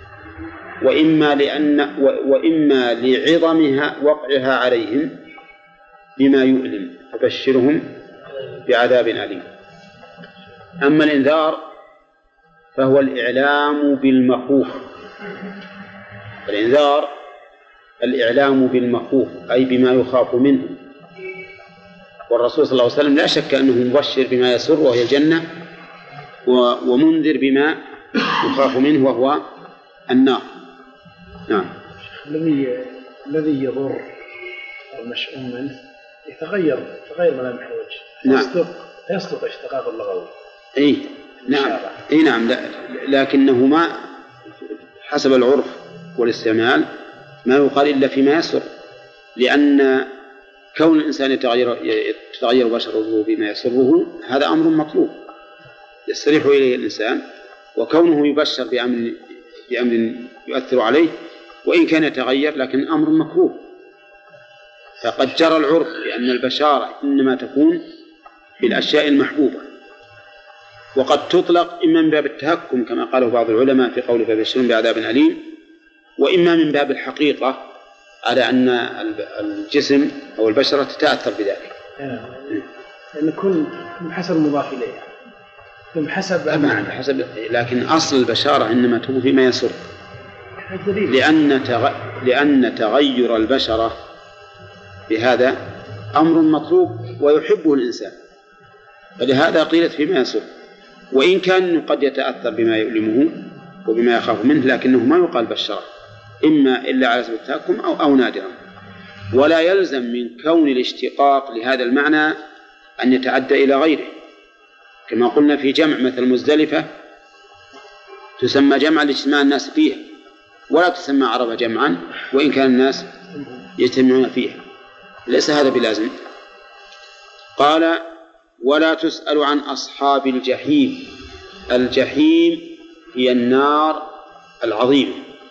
Speaker 2: وإما لعظمها وقعها عليهم بما يؤلم، فبشرهم بعذاب أليم. أما الإنذار فهو الإعلام بالمخوف. الإنذار الإعلام بالمخوف، أي بما يخاف منه. والرسول صلى الله عليه وسلم لا شك أنه مبشر بما يسر وهي الجنة، ومنذر بما يخاف منه وهو النار. نعم.
Speaker 5: الذي يضر المشؤوم منه يتغير ملامح الوجه.
Speaker 2: نعم.
Speaker 5: يصدق اشتقاق اللغوي.
Speaker 2: نعم. لكنه ما حسب العرف والاستعمال ما يقال إلا فيما يسر، لأن كون الإنسان يتغير بشره بما يسره هذا أمر مطلوب يستريح إليه الإنسان، وكونه يبشر بأمر يؤثر عليه وإن كان يتغير لكن أمر مكروه. فقد جرى العرف بأن البشارة إنما تكون بالأشياء المحبوبة، وقد تطلق إما من باب التهكم كما قاله بعض العلماء في قوله فبشرهم بعذاب أليم، وإما من باب الحقيقة على أن الجسم أو البشرة تتأثر بذلك.
Speaker 5: لأن كل حسب المضاف إليه، كل حسب
Speaker 2: لكن أصل البشارة إنما تكون فيما يسر، لأن تغير البشرة بهذا أمر مطلوب ويحبه الإنسان، فلهذا قيلت فيما يسر، وإن كان قد يتأثر بما يؤلمه وبما يخاف منه لكنه ما يقال بشرة إما إلا على سبيل التهكم أو نادرا. ولا يلزم من كون الاشتقاق لهذا المعنى أن يتعدى إلى غيره، كما قلنا في جمع مثل مزدلفة تسمى جمعا لاجتماع الناس فيها، ولا تسمى عرفة جمعا وإن كان الناس يجتمعون فيها، ليس هذا بلازم. قال ولا تسأل عن أصحاب الجحيم. الجحيم هي النار العظيمة،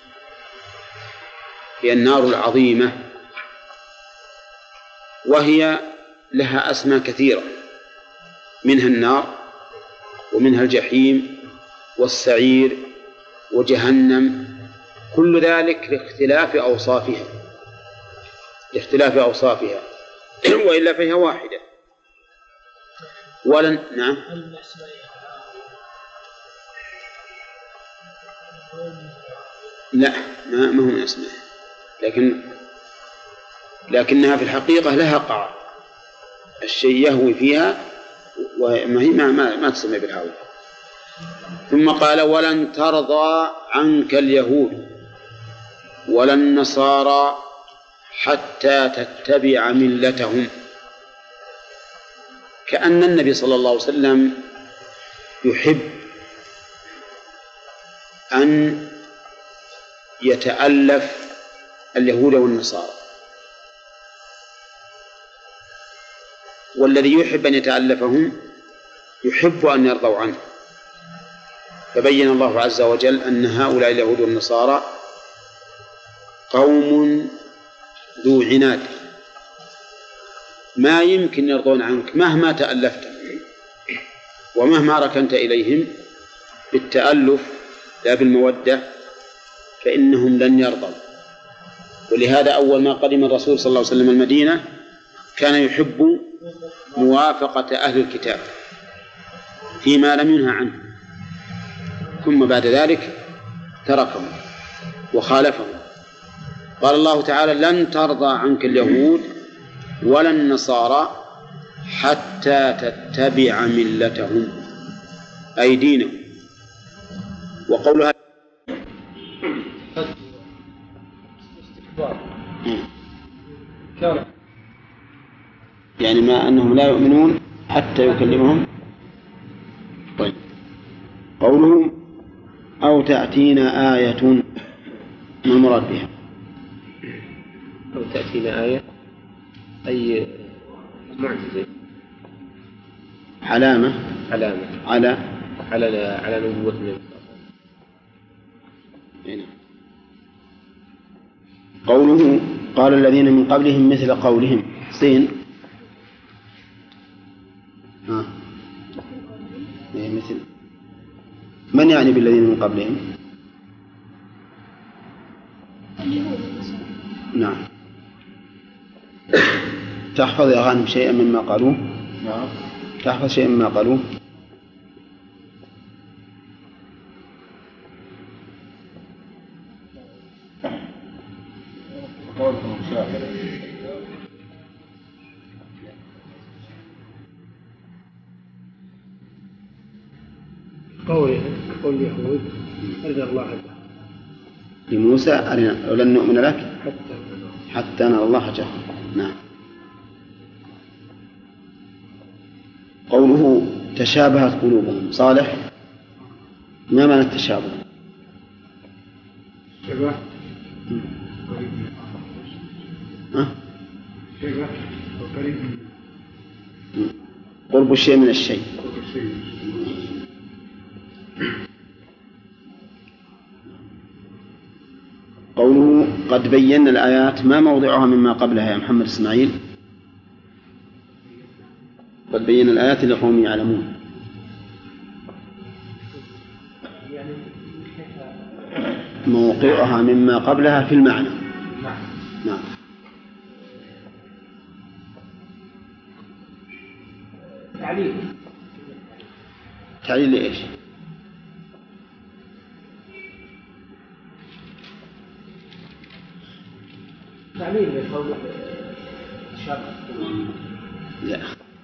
Speaker 2: هي النار العظيمة، وهي لها أسماء كثيرة، منها النار ومنها الجحيم والسعير وجهنم، كل ذلك لاختلاف أوصافها وإلا فهي واحدة. نعم. لا، ما هو من أسمائها، لكنها في الحقيقة لها قاع، الشيء يهوي فيها وما هي ما تسمى بالهاوية. ثم قال: ولن ترضى عنك اليهود ولا النصارى حتى تتبع ملتهم. كأن النبي صلى الله عليه وسلم يحب أن يتألف اليهود والنصارى، والذي يحب أن يتألفهم يحب أن يرضوا عنه. فبين الله عز وجل أن هؤلاء اليهود والنصارى قوم ذو عناد، ما يمكن يرضون عنك مهما تألفت ومهما ركنت إليهم بالتألف لا بالمودة، فإنهم لن يرضوا. ولهذا أول ما قدم الرسول صلى الله عليه وسلم المدينة كان يحب موافقة أهل الكتاب فيما لم ينهى عنه، ثم بعد ذلك تركهم وخالفهم. قال الله تعالى: لن ترضى عنك اليهود ولا النصارى حتى تتبع ملتهم، أي دينهم. وقولها يعني ما أنهم لا يؤمنون حتى يكلمهم. طيب، قولهم: أو تأتينا آية، ما المراد بها؟
Speaker 4: أو تأتينا آية أي معجزة،
Speaker 2: علامة
Speaker 4: على نبوة النبي.
Speaker 2: قوله: قال الذين من قبلهم مثل قولهم. صين مثل من يعني بالذين من قبلهم؟ نعم. تحفظ يا غانم شيئا مما قالوه؟ نعم. تحفظ شيئا مما قالوه؟
Speaker 5: قول اليهود: أرنا الله عنه
Speaker 2: لموسى: لن نؤمن لك حتى نرى الله جهرا. نعم. قوله: تشابهت قلوبهم. صالح، ما معنى التشابه؟
Speaker 5: شبه
Speaker 2: قرب الشيء من الشيء. قوله: قد بينا الآيات، ما موضعها مما قبلها يا محمد إسماعيل؟ قد بينا الآيات لقوم يعلمون. موقعها مما قبلها في المعنى. نعم. تعليل لإيش؟
Speaker 3: تعليل لقول الشرع.
Speaker 2: لا،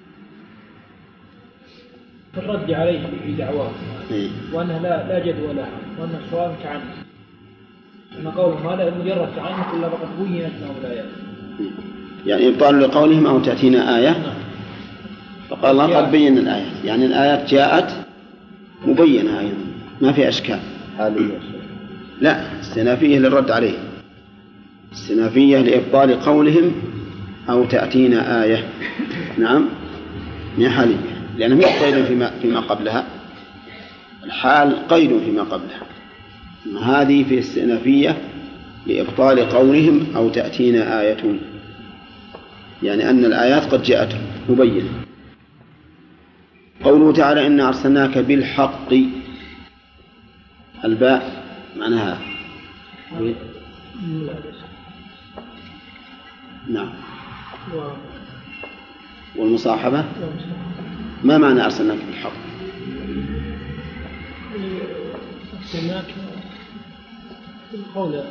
Speaker 3: الرد عليه في دعواه وأنها لا جدوى لها وأنها سواء تعنت، أن قولهم هذا مجرد تعنت إلا فقد بينت لهم الآيات.
Speaker 2: يعني يقال لقولهم: أو تأتينا آية، فقال الله: قد بينا الآيات، يعني الآيات جاءت مبينة أيضا، ما في أشكال. لا، استنافية للرد عليه، استنافية لإبطال قولهم: أو تأتينا آية. نعم، من حالية، لأنه قيد فيما قبلها، الحال قيد فيما قبلها. هذه في استئنافية لإبطال قولهم أو تأتينا آية، يعني أن الآيات قد جاءت مبينة. قوله تعالى إنا أرسلناك بالحق، الباء معناها نعم، والمصاحبة ما معنى أرسلناك بالحق؟
Speaker 3: أرسلناك بالقول.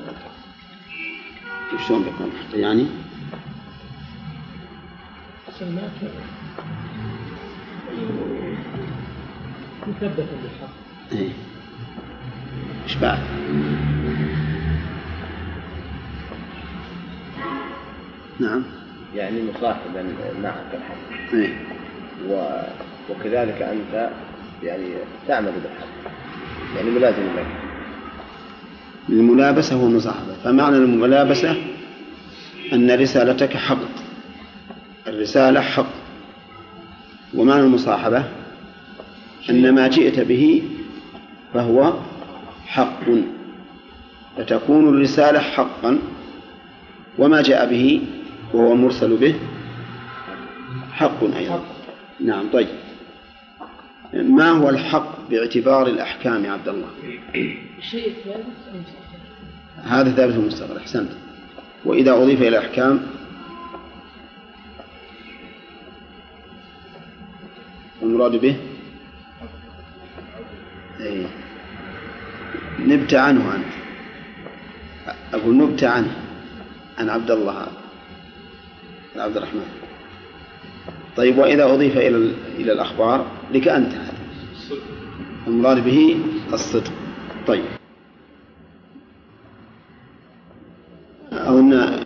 Speaker 2: شلون بيكون يعني؟
Speaker 3: أرسلناك مثبتا بالحق.
Speaker 2: إيه. إيش بعد؟ نعم.
Speaker 4: يعني مصاحبا معك الحق.
Speaker 2: إيه.
Speaker 4: وكذلك أنت يعني تعمل بالحق، يعني ملازم لك.
Speaker 2: الملابسة هو المصاحبة، فمعنى الملابسة أن رسالتك حق، الرسالة حق. ومعنى المصاحبة أن ما جئت به فهو حق، فتكون الرسالة حقا، وما جاء به وهو مرسل به حق أيضا. نعم. طيب، ما هو الحق باعتبار الأحكام يا عبد الله؟
Speaker 3: شيء ثابت أو مستقر؟
Speaker 2: هذا ثابت ومستقر، أحسنت. وإذا أضيف إلى الأحكام المراد به إيه. نبت عنه أنت، أقول نبت عنه عن عبد الله هذا عبد الرحمن. طيب، وإذا أضيف إلى الأخبار لك أنت، المراد به الصدق. طيب، أظن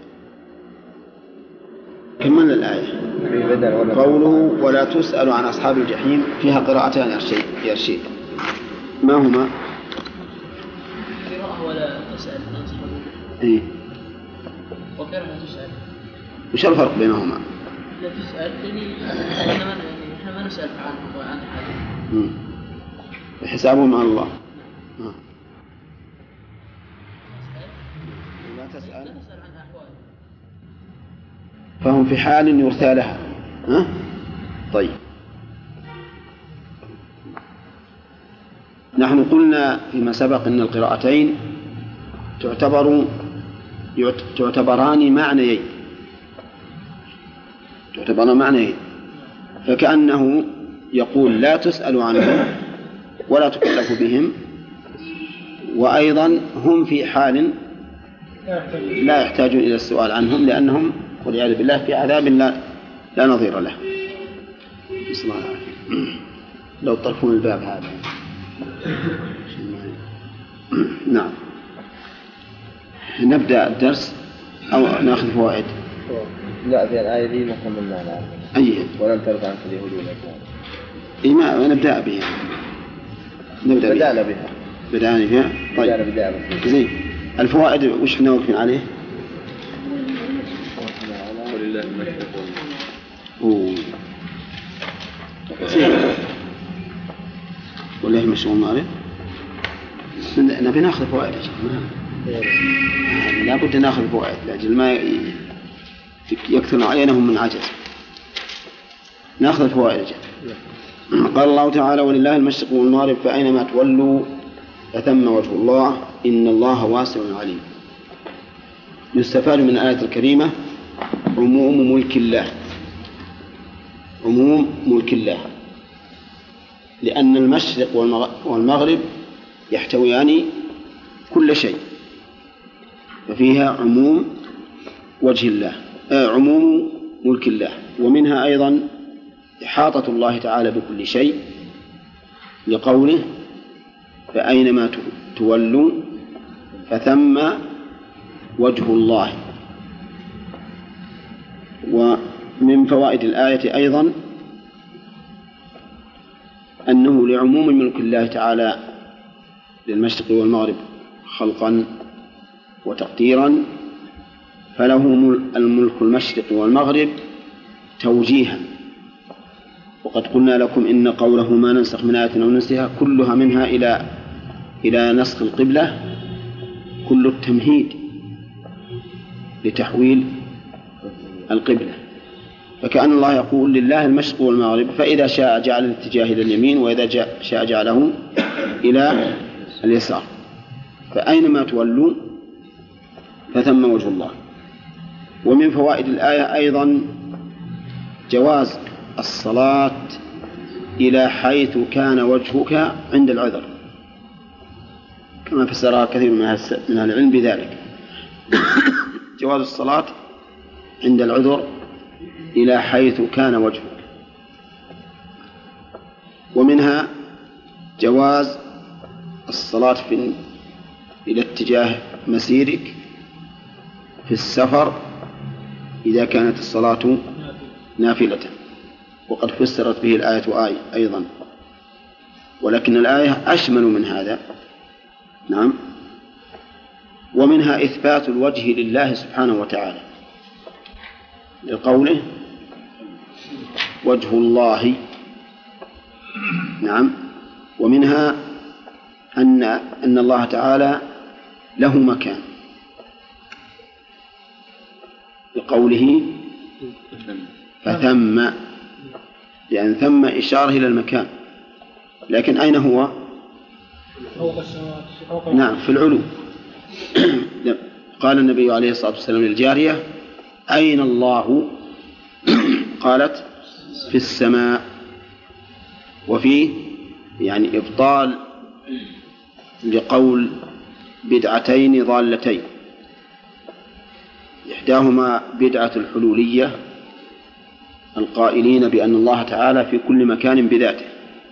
Speaker 2: كملنا الآية. قوله ولا تسأل عن أصحاب الجحيم فيها قراءتان يا رشيد، ما هما؟
Speaker 6: قراءة ولا تسأل عن أصحاب
Speaker 2: إيه؟
Speaker 6: وقراءة تسأل.
Speaker 2: وش الفرق بينهما؟
Speaker 6: لا تسأل يعني إحنا ما نسأل عنهم وعن حاجة.
Speaker 2: حسابهم على الله. لا تسأل
Speaker 6: عن أحوالهم،
Speaker 2: فهم في حال يرثى لها. طيب، نحن قلنا فيما سبق أن القراءتين تعتبران معنيين، فكأنه يقول لا تسأل عنهم ولا تكلف بهم، وأيضا هم في حال لا يحتاجون إلى السؤال عنهم، لأنهم والعياذ بالله في عذاب لا نظير له. بسم الله الرحمن الرحيم. لو طرفون الباب هذا. نعم، نبدأ الدرس أو نأخذ فوائد؟
Speaker 4: لا، في الآية دي ما كملنا الآن.
Speaker 2: أيه؟
Speaker 4: ولن ترضى عنك اليهود ولا النصارى.
Speaker 2: إيه، ما نبدأ بها.
Speaker 4: بدأنا بها.
Speaker 2: طيب، زين. الفوائد وش احنا واقفين عليه؟
Speaker 4: ولله المشرق
Speaker 2: والله المشرق والمغرب. نبي ناخذ فوائد يا شيخ، لا بد ناخذ فوائد لأجل ما يكثر علينا هم من عجز. ناخذ الفوائد يا شيخ. قال الله تعالى ولله المشرق والمغرب فأينما تولوا فثم وجه الله إن الله واسع عليم. يستفاد من الآية الكريمة عموم ملك الله، لأن المشرق والمغرب يحتويان كل شيء، ففيها عموم وجه الله، عموم ملك الله، ومنها أيضا إحاطة الله تعالى بكل شيء، لقوله فأينما تولوا فثم وجه الله. ومن فوائد الآية أيضا أنه لعموم ملك الله تعالى للمشرق والمغرب خلقا وتقديرا، فله الملك المشرق والمغرب توجيها. وقد قلنا لكم إن قوله ما ننسخ من آية أو ننسها كلها منها إلى نسخ القبلة كل التمهيد لتحويل القبلة. فكأن الله يقول لله المشرق والمغرب، فإذا شاء جعل الاتجاه إلى اليمين، وإذا شاء جعله إلى اليسار، فأينما تولوا فثم وجه الله. ومن فوائد الآية أيضا جواز الصلاة إلى حيث كان وجهك عند العذر، كما فسرها كثير من أهل العلم بذلك. جواز الصلاة عند العذر إلى حيث كان وجهك. ومنها جواز الصلاة إلى اتجاه مسيرك في السفر إذا كانت الصلاة نافلة، وقد فسرت به الآية أيضا، ولكن الآية أشمل من هذا. نعم. ومنها إثبات الوجه لله سبحانه وتعالى لقوله وجه الله. نعم. ومنها أن الله تعالى له مكان لقوله فثم، يعني ثم إشارة إلى المكان، لكن أين هو؟
Speaker 3: فوق السماوات فوق
Speaker 2: نعم في العلو. قال النبي عليه الصلاة والسلام للجارية أين الله؟ قالت في السماء. وفيه يعني إبطال لقول بدعتين ضالتين، إحداهما بدعة الحلولية القائلين بأن الله تعالى في كل مكان بذاته،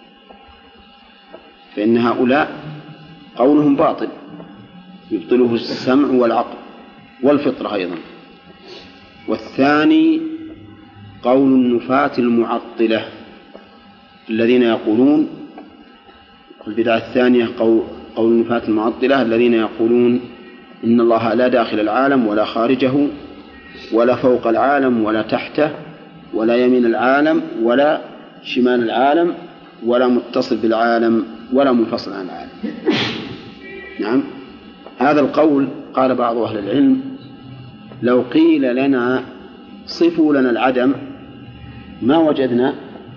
Speaker 2: فإن هؤلاء قولهم باطل يبطله السمع والعقل والفطرة أيضا. والثاني قول النفاة المعطلة الذين يقولون، البدعة الثانية قول النفاة المعطلة الذين يقولون إن الله لا داخل العالم ولا خارجه ولا فوق العالم ولا تحته ولا يمين العالم ولا شمال العالم ولا متصل بالعالم ولا منفصل عن العالم. نعم. هذا القول قال بعض أهل العلم لو قيل لنا صفوا لنا العدم ما وجدنا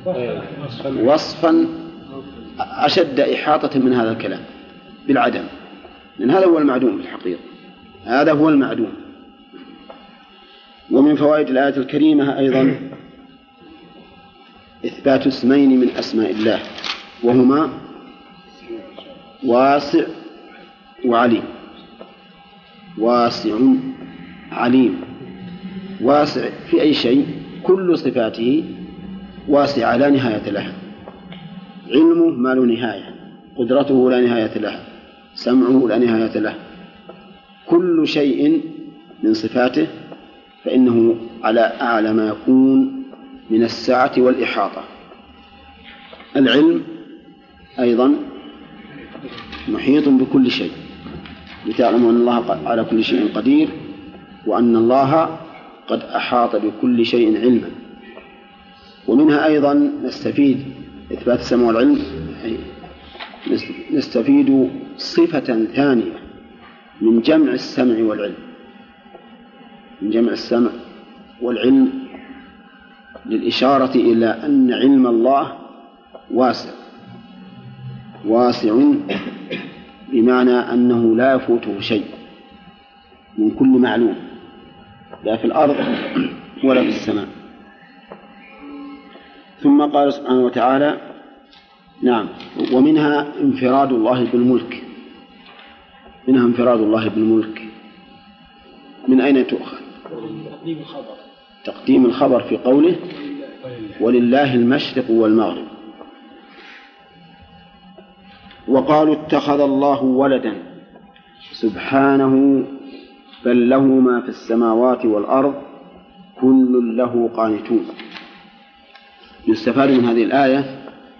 Speaker 2: وصفا أشد إحاطة من هذا الكلام بالعدم، لأن هذا هو المعدوم في الحقيقة، هذا هو المعدوم. ومن فوائد الآية الكريمة أيضا إثبات اسمين من أسماء الله، وهما واسع وعليم. واسع عليم. واسع في أي شيء، كل صفاته واسعة لا نهاية لها، علمه ما له نهاية، قدرته لا نهاية لها، سمعه لا نهاية له، كل شيء من صفاته فإنه على أعلى ما يكون من السعة والإحاطة. العلم أيضا محيط بكل شيء، لتعلموا أن الله على كل شيء قدير، وأن الله قد أحاط بكل شيء علما. ومنها أيضا نستفيد إثبات السمع والعلم، نستفيد صفة ثانية من جمع السمع والعلم، من جمع السمع والعلم للإشارة إلى أن علم الله واسع، واسع بمعنى أنه لا يفوته شيء من كل معلوم، لا في الأرض ولا في السماء. ثم قال سبحانه وتعالى نعم ومنها انفراد الله بالملك. منها انفراد الله بالملك. من أين تؤخذ؟ تقديم الخبر في قوله ولله المشرق والمغرب. وقالوا اتخذ الله ولدا سبحانه بل له ما في السماوات والأرض كل له قانتون. يستفاد من هذه الآية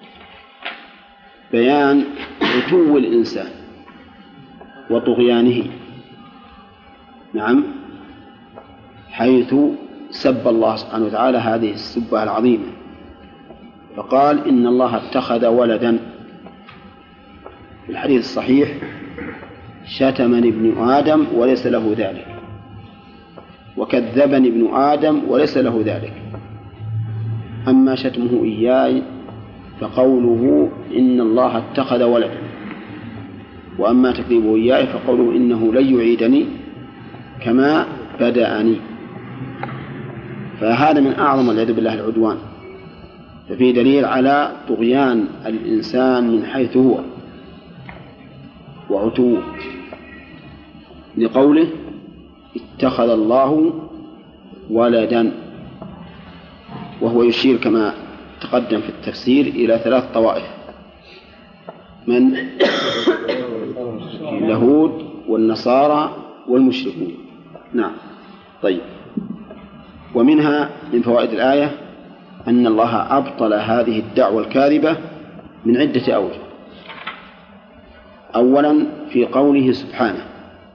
Speaker 2: بيان عتو الإنسان وطغيانه، نعم، حيث سب الله سبحانه وتعالى هذه السبة العظيمة، فقال إن الله اتخذ ولدا. في الحديث الصحيح شتمني ابن آدم وليس له ذلك، وكذبني ابن آدم وليس له ذلك. أما شتمه إياي فقوله إن الله اتخذ ولدا، وأما تكذيبه إياي فقوله إنه لن يعيدني كما بدأني. فهذا من أعظم والعياذ بالله العدوان، ففيه دليل على طغيان الإنسان من حيث هو وعتوه، لقوله اتخذ الله ولدا، وهو يشير كما تقدم في التفسير إلى 3 طوائف: من اليهود والنصارى والمشركون. نعم. طيب، ومنها من فوائد الآية أن الله أبطل هذه الدعوة الكاذبة من عدة أوجه. أولا في قوله سبحانه،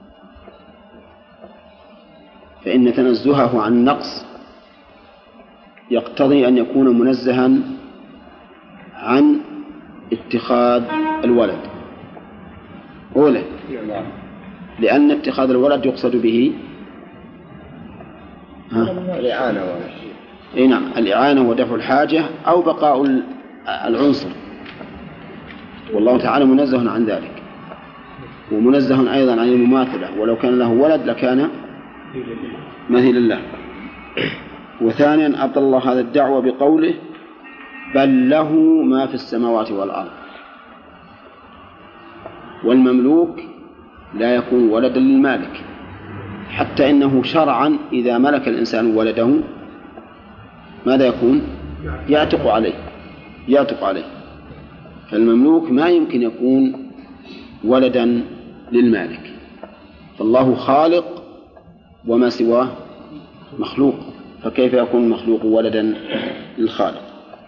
Speaker 2: فإن تنزهه عن نقص يقتضي أن يكون منزها عن اتخاذ الولد أولا، لأن اتخاذ الولد يقصد به
Speaker 4: الإعانة
Speaker 2: نعم، الإعانة ودفع الحاجة أو بقاء العنصر، والله تعالى منزه عن ذلك، ومنزه أيضا عن المماثلة، ولو كان له ولد لكان مثيلا له. وثانيا أبطل الله هذا الدعوة بقوله بل له ما في السماوات والأرض، والمملوك لا يكون ولدا للمالك، حتى إنه شرعا إذا ملك الإنسان ولده ماذا يكون؟ يعتق عليه. فالمملوك ما يمكن يكون ولدا للمالك، فالله خالق وما سواه مخلوق، فكيف يكون المخلوق ولدا للخالق؟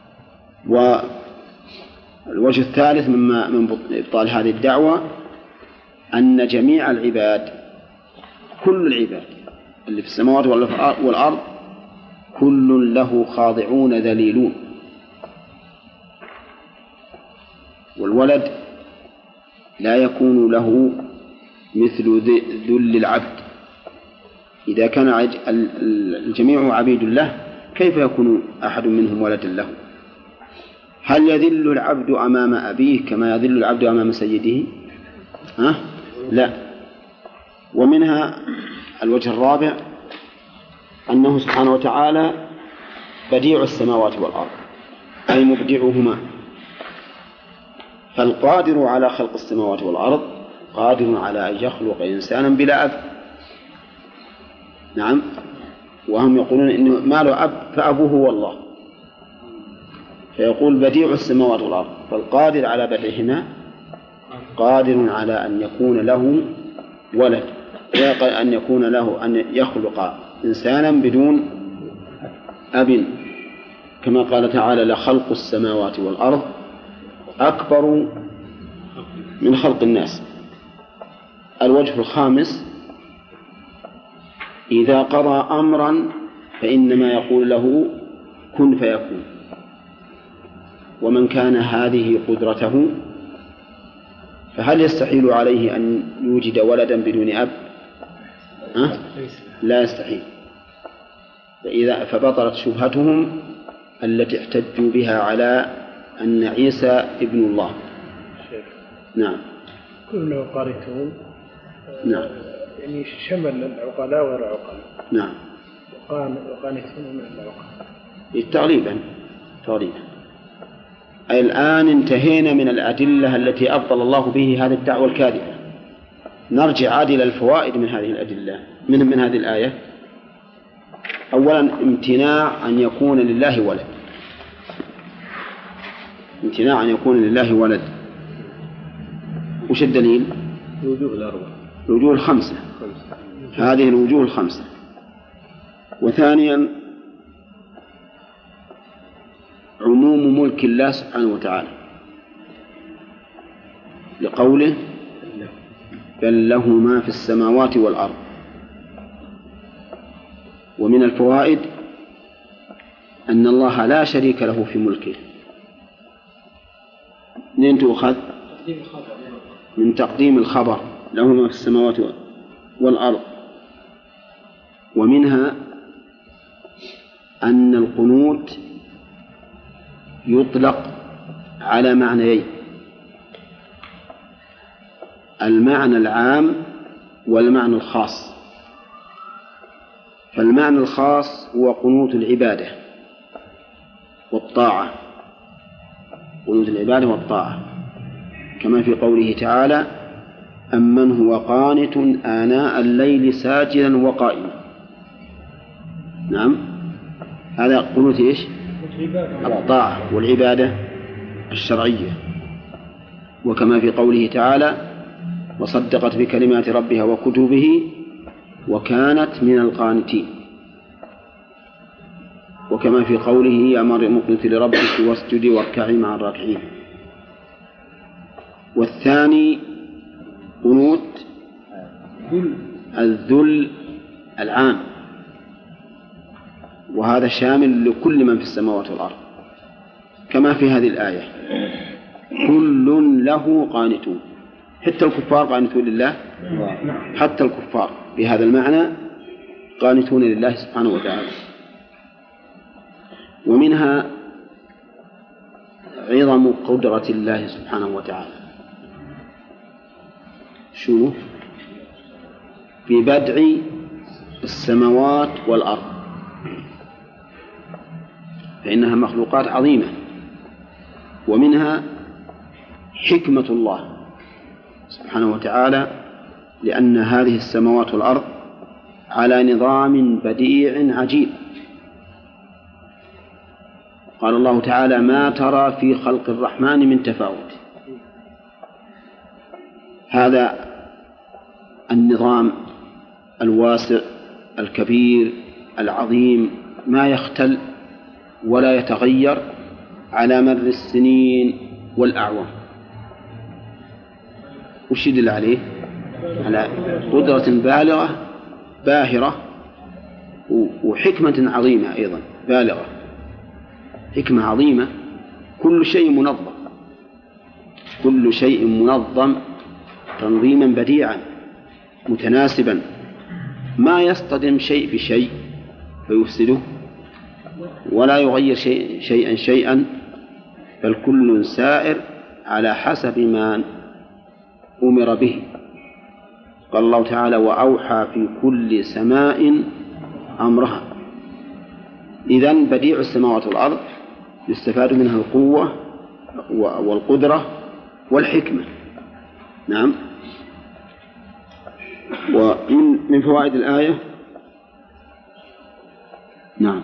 Speaker 2: والوجه الثالث من إبطال هذه الدعوة أن جميع العباد، كل العباد اللي في السماوات والأرض، كل له خاضعون ذليلون، والولد لا يكون له مثل ذل العبد. إذا كان الجميع عبيد له كيف يكون أحد منهم ولدا له؟ هل يذل العبد أمام أبيه كما يذل العبد أمام سيده؟ لا. ومنها الوجه الرابع أنه سبحانه وتعالى بديع السماوات والأرض، أي مبدعهما، فالقادر على خلق السماوات والأرض قادر على أن يخلق إنسانا بلا أب. نعم، وهم يقولون إن ما له أب فأبوه هو الله، فيقول بديع السماوات والأرض، فالقادر على بدعهما قادر على أن يكون له ولد، أن يكون له أن يخلق إنسانا بدون أب، كما قال تعالى لخلق السماوات والأرض أكبر من خلق الناس. الوجه الخامس إذا قضى أمرا فإنما يقول له كن فيكون، ومن كان هذه قدرته فهل يستحيل عليه أن يوجد ولدا بدون أب؟ لا يستحيل. فبطلت شبهتهم التي احتجوا بها على أن عيسى ابن الله. نعم.
Speaker 5: كله قارئون.
Speaker 2: نعم.
Speaker 5: يعني شمل العقلاء والعقلاء.
Speaker 2: نعم.
Speaker 5: وقانتون من العقلاء.
Speaker 2: تقريبا. الآن انتهينا من الأدلة التي أبطل الله به هذه الدعوة الكاذبة. نرجع عاد إلى الفوائد من هذه الأدلة من هذه الآية. أولا امتناع أن يكون لله ولد. امتناع أن يكون لله ولد. وش الدليل؟
Speaker 4: الوجوه الأربعة.
Speaker 2: الوجوه الخمسة. هذه الوجوه الخمسة. وثانيا عموم ملك الله سبحانه وتعالى لقوله بل له ما في السماوات والأرض. ومن الفوائد أن الله لا شريك له في ملكه. منين تؤخذ؟ من تقديم الخبر له ما في السماوات والأرض. ومنها أن القنوت يطلق على معنيين: المعنى العام والمعنى الخاص. فالمعنى الخاص هو قنوت العبادة والطاعة، قنوت العبادة والطاعة، كما في قوله تعالى: أمن هو قانت آناء الليل ساجدا وقائما. نعم، هذا قنوت إيش؟ الطاعة والعبادة الشرعية. وكما في قوله تعالى: وصدقت بكلمات ربها وكتبه وكانت من القانتين. وكما في قوله: يا مريم اقنتي لربك واسجدي واركعي مع الراكعين. والثاني قنوت الذل العام، وهذا شامل لكل من في السماوات والأرض، كما في هذه الآية: كل له قانتون. حتى الكفار قانتون لله، حتى الكفار بهذا المعنى قانتون لله سبحانه وتعالى. ومنها عظم قدرة الله سبحانه وتعالى. شنو؟ في بدع السماوات والأرض، فإنها مخلوقات عظيمة. ومنها حكمة الله سبحانه وتعالى، لأن هذه السماوات والأرض على نظام بديع عجيب. قال الله تعالى: ما ترى في خلق الرحمن من تفاوت. هذا النظام الواسع الكبير العظيم ما يختل ولا يتغير على مر السنين والأعوام. وش يدل عليه؟ على قدرة بالغة باهرة وحكمة عظيمة أيضا بالغة، حكمة عظيمة. كل شيء منظم، كل شيء منظم تنظيما بديعا متناسبا، ما يصطدم شيء بشيء فيفسده، ولا يغير شيئا، بل كل سائر على حسب ما أمر به. قال الله تعالى: وأوحى في كل سماء أمرها. إذن بديع السماوات والأرض يستفاد منها القوة والقدرة والحكمة. نعم. ومن فوائد الآية، نعم،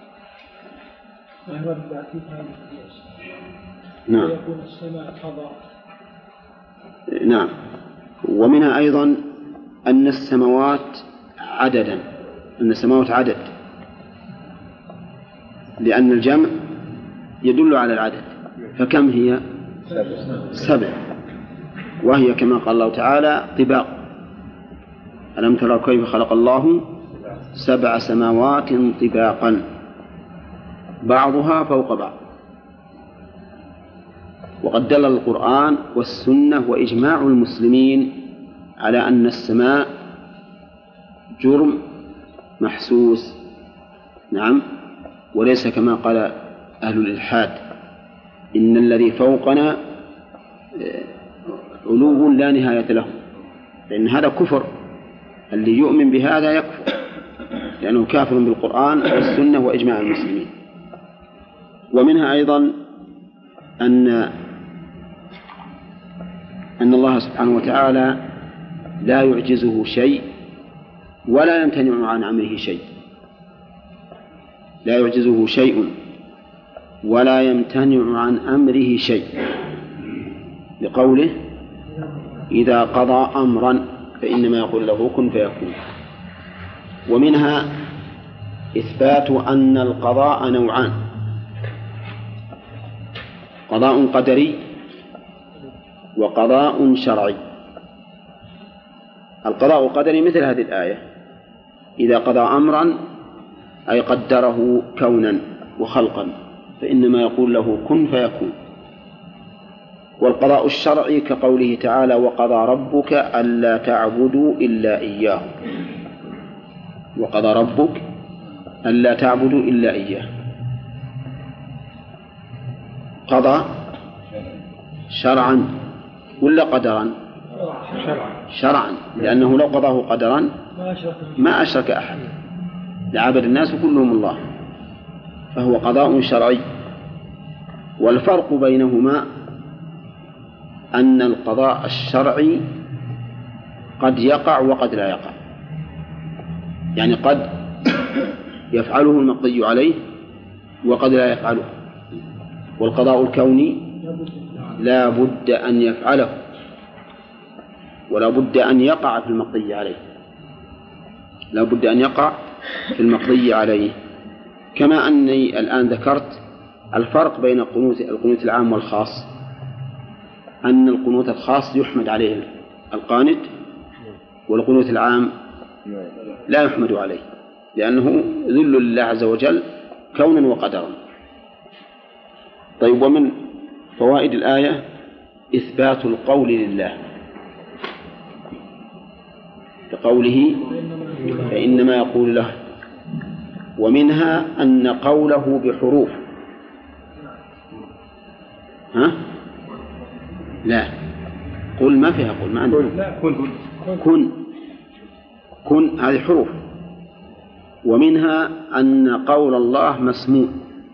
Speaker 2: نعم،
Speaker 3: ويكون السماء فضاء.
Speaker 2: نعم. ومنها أيضا أن السماوات عددا، أن السماوات عدد، لأن الجمع يدل على العدد. فكم هي؟ 7، وهي كما قال الله تعالى: طباق. ألم تروا كيف خلق الله 7 سماوات طباقا بعضها فوق بعض. وقد دل القرآن والسنة وإجماع المسلمين على أن السماء جرم محسوس، نعم، وليس كما قال أهل الإلحاد: إن الذي فوقنا علو لا نهاية له، لأن هذا كفر. اللي يؤمن بهذا يكفر، لأنه كافر بالقرآن والسنة وإجماع المسلمين. ومنها أيضا أن الله سبحانه وتعالى لا يعجزه شيء ولا يمتنع عن أمره شيء، لا يعجزه شيء ولا يمتنع عن أمره شيء، لقوله: إذا قضى أمرا فإنما يقول له كن فيكون. ومنها إثبات أن القضاء نوعان: قضاء قدري وقضاء شرعي. القضاء القدري مثل هذه الآية: إذا قضى أمرا أي قدره كونا وخلقا فإنما يقول له كن فيكون.
Speaker 7: والقضاء الشرعي كقوله تعالى وقضى ربك ألا تعبدوا إلا إياه، وقضى ربك ألا تعبدوا إلا إياه. قضى شرعا ولا قدرا؟ شرعا، لأنه لو قضاه قدرا ما أشرك أحد لعبد الناس كلهم الله، فهو قضاء شرعي. والفرق بينهما أن القضاء الشرعي قد يقع وقد لا يقع، يعني قد يفعله المقضي عليه وقد لا يفعله. والقضاء الكوني لا بد أن يفعله ولا بد أن يقع في المقضي عليه، لا بد أن يقع في المقضي عليه. كما أني الآن ذكرت الفرق بين القنوت العام والخاص، أن القنوت الخاص يحمد عليه القانت، والقنوت العام لا يحمد عليه لأنه ذل لله عز وجل كونا وقدرا. طيب، ومن فوائد الآية إثبات القول لله كقوله فإنما يقول له، ومنها أن قوله بحروف. ها؟ لا، قل ما فيها قل، ما عندنا كن هذه حروف. ومنها أن قول الله مسموع،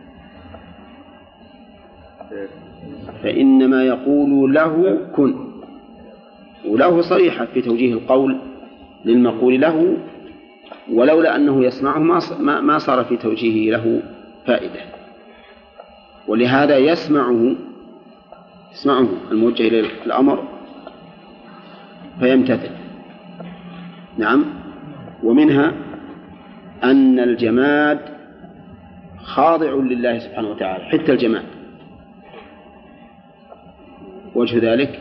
Speaker 7: فإنما يقول له كن، وله صريحة في توجيه القول للمقول له، ولولا أنه يسمعه ما صار في توجيهه له فائدة. ولهذا يسمعه الموجه إليه الأمر فيمتثل. نعم. ومنها أن الجماد خاضع لله سبحانه وتعالى، حتى الجماد. وجه ذلك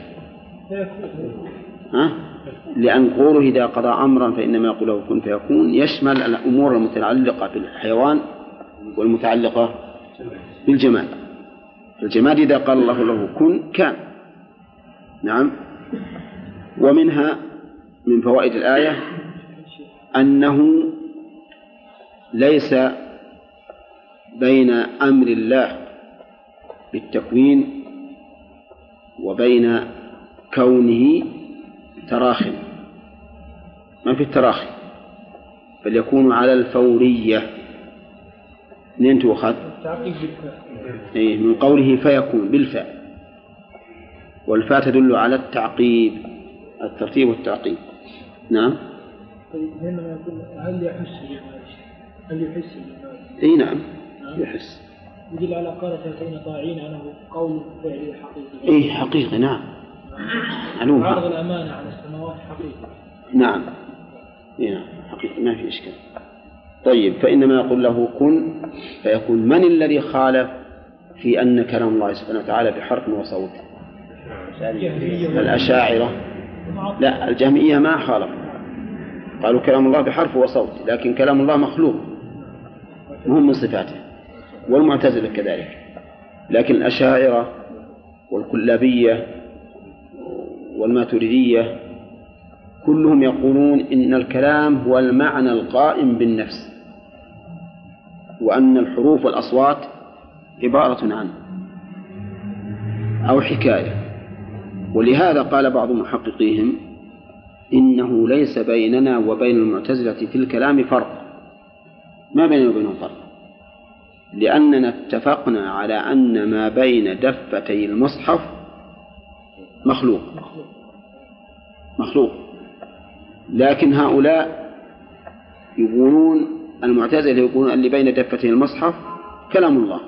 Speaker 7: لأن قوله إذا قضى أمرا فإنما يقول له كن فيكون يشمل الأمور المتعلقة بالحيوان والمتعلقة بالجماد. الجماد إذا قال الله له كن كان. نعم. ومنها من فوائد الآية أنه ليس بين أمر الله بالتكوين وبين كونه تراخٍ، ما في التراخي، بل يكون على الفورية. منين تؤخذ؟ من قوله فيكون بالفاء، والفاء تدل على التعقيب، الترتيب والتعقيب. نعم.
Speaker 3: طيب هنا يقول هل يحس
Speaker 7: اي نعم يحس،
Speaker 3: يدل على قالة فإن طاعين أنه قول فعلي حقيقي.
Speaker 7: اي حقيقي. نعم. معلوم.
Speaker 3: عرض الأمانة على السماوات حقيقي.
Speaker 7: نعم. نعم حقيقي، ما في إشكال. طيب، فإنما يقول له كن فيكون. من الذي خالف في أن كلام الله سبحانه وتعالى بحرف وصوت؟ الأشاعرة. لا، الجهمية ما خالف، قالوا كلام الله بحرف وصوت، لكن كلام الله مخلوق مهم من صفاته، والمعتزلة كذلك. لكن الأشاعرة والكلابية والماتريدية كلهم يقولون إن الكلام هو المعنى القائم بالنفس، وأن الحروف والأصوات عبارة عنه أو حكاية. ولهذا قال بعض محققيهم إنه ليس بيننا وبين المعتزلة في الكلام فرق، ما بيننا وبينهم فرق، لأننا اتفقنا على أن ما بين دفتي المصحف مخلوق. لكن هؤلاء يقولون، المعتزلة يقولون اللي بين دفتي المصحف كلام الله،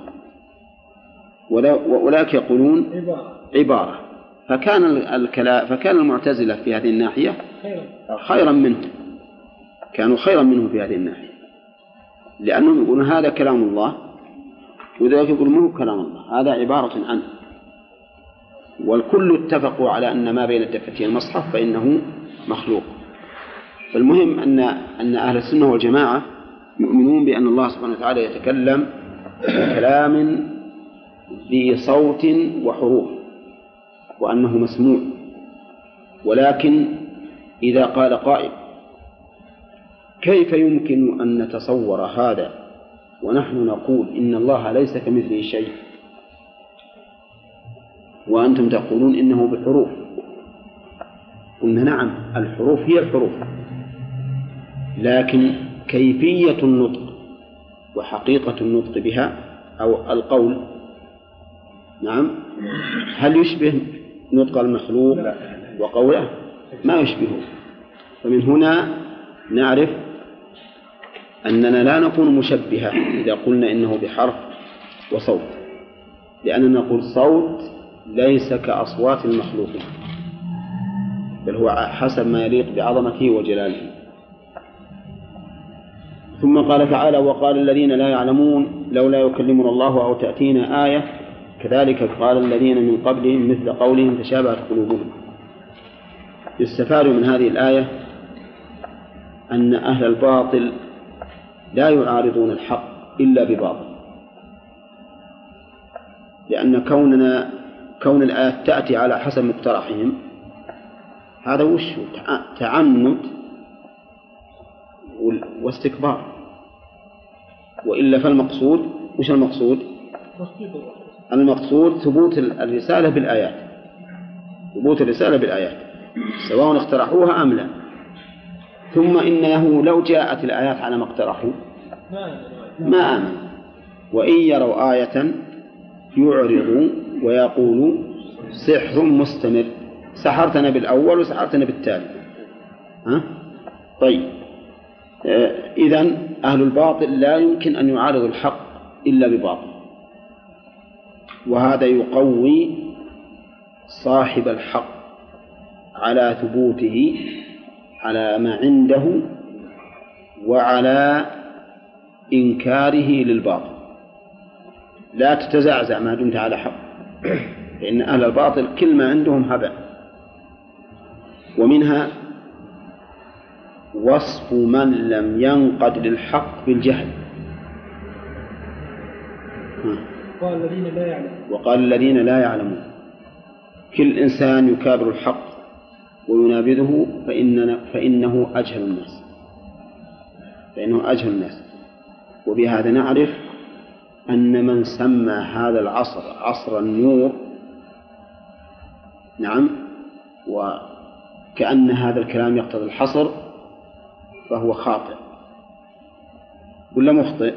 Speaker 7: وأولئك يقولون عبارة. فكان المعتزلة في هذه الناحية خيرا منه، كانوا خيرا منه في هذه الناحية، لأنهم يقولون هذا كلام الله، وذلك يقولون منه كلام الله، هذا عبارة عنه. والكل اتفقوا على أن ما بين دفتي المصحف فإنه مخلوق. فالمهم أن أهل السنة والجماعة يؤمنون بأن الله سبحانه وتعالى يتكلم بكلام ذي صوت وحروف، وأنه مسموع. ولكن إذا قال قائل كيف يمكن أن نتصور هذا ونحن نقول إن الله ليس كمثله شيء وأنتم تقولون إنه بحروف؟ قلنا نعم، الحروف هي الحروف، لكن كيفية النطق وحقيقة النطق بها أو القول نعم هل يشبه نطق المخلوق وقوله؟ ما يشبهه. فمن هنا نعرف أننا لا نكون مشبهة إذا قلنا إنه بحرف وصوت، لأننا نقول صوت ليس كأصوات المخلوقين، بل هو حسب ما يليق بعظمته وجلاله. ثم قال تعالى وقال الذين لا يعلمون لولا يكلمنا الله أو تأتينا آية كذلك قال الذين من قبلهم مثل قولهم تشابهت قلوبهم. يستفاد من هذه الآية أن أهل الباطل لا يعارضون الحق إلا بباطل، لأن كون الآيات تأتي على حسب مقترحهم هذا وش تعنت واستكبار، وإلا فالمقصود وش المقصود؟ المقصود ثبوت الرسالة بالآيات، ثبوت الرسالة بالآيات سواء اقترحوها أم لا. ثم إنه لو جاءت الآيات على ما اقترحوا ما آمن، وإن يروا آية يعرضوا ويقولوا سحر مستمر، سحرتنا بالأول وسحرتنا بالتالي. طيب إذن أهل الباطل لا يمكن أن يعارضوا الحق إلا بباطل، وهذا يقوي صاحب الحق على ثبوته على ما عنده وعلى إنكاره للباطل. لا تتزعزع ما دمت على حق، لأن أهل الباطل كل ما عندهم هباء. ومنها وصف من لم ينقد للحق بالجهل. وقال الذين لا يعلمون. كل إنسان يكابر الحق وينابذه فإنه أجهل الناس، وبهذا نعرف أن من سمى هذا العصر عصر النور نعم وكأن هذا الكلام يقتضي الحصر فهو خاطئ ولا مخطئ؟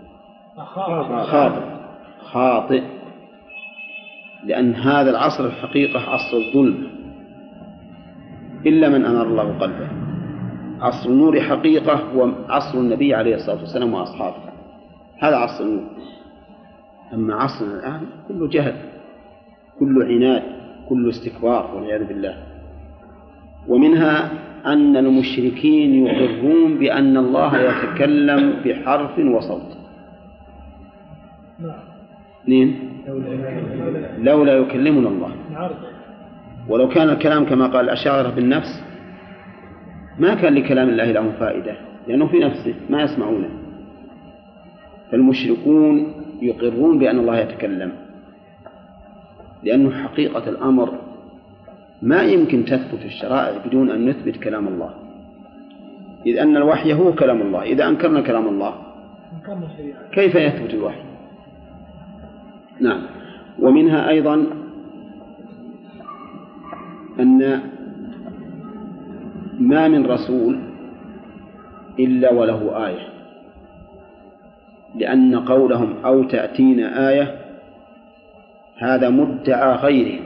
Speaker 7: خاطئ، لأن هذا العصر الحقيقة عصر الظلم إلا من أنار الله قلبه. عصر النور حقيقة هو عصر النبي عليه الصلاة والسلام وأصحابه، هذا عصر النور. أما عصر الآن كله جهل، كله عناد، كله استكبار والعياذ بالله. ومنها أن المشركين يقرون بأن الله يتكلم بحرف وصوت. لولا يكلمنا الله. ولو كان الكلام كما قال الأشاعرة بالنفس ما كان لكلام الله لهم فائدة، لأنه في نفسه ما يسمعونه. فالمشركون يقرون بأن الله يتكلم، لأنه حقيقة الأمر ما يمكن تثبت الشرائع بدون أن نثبت كلام الله، إذ أن الوحي هو كلام الله. إذا أنكرنا كلام الله كيف يثبت الوحي؟ نعم. ومنها أيضا أن ما من رسول إلا وله آية، لأن قولهم أو تأتينا آية هذا مدعى غيره،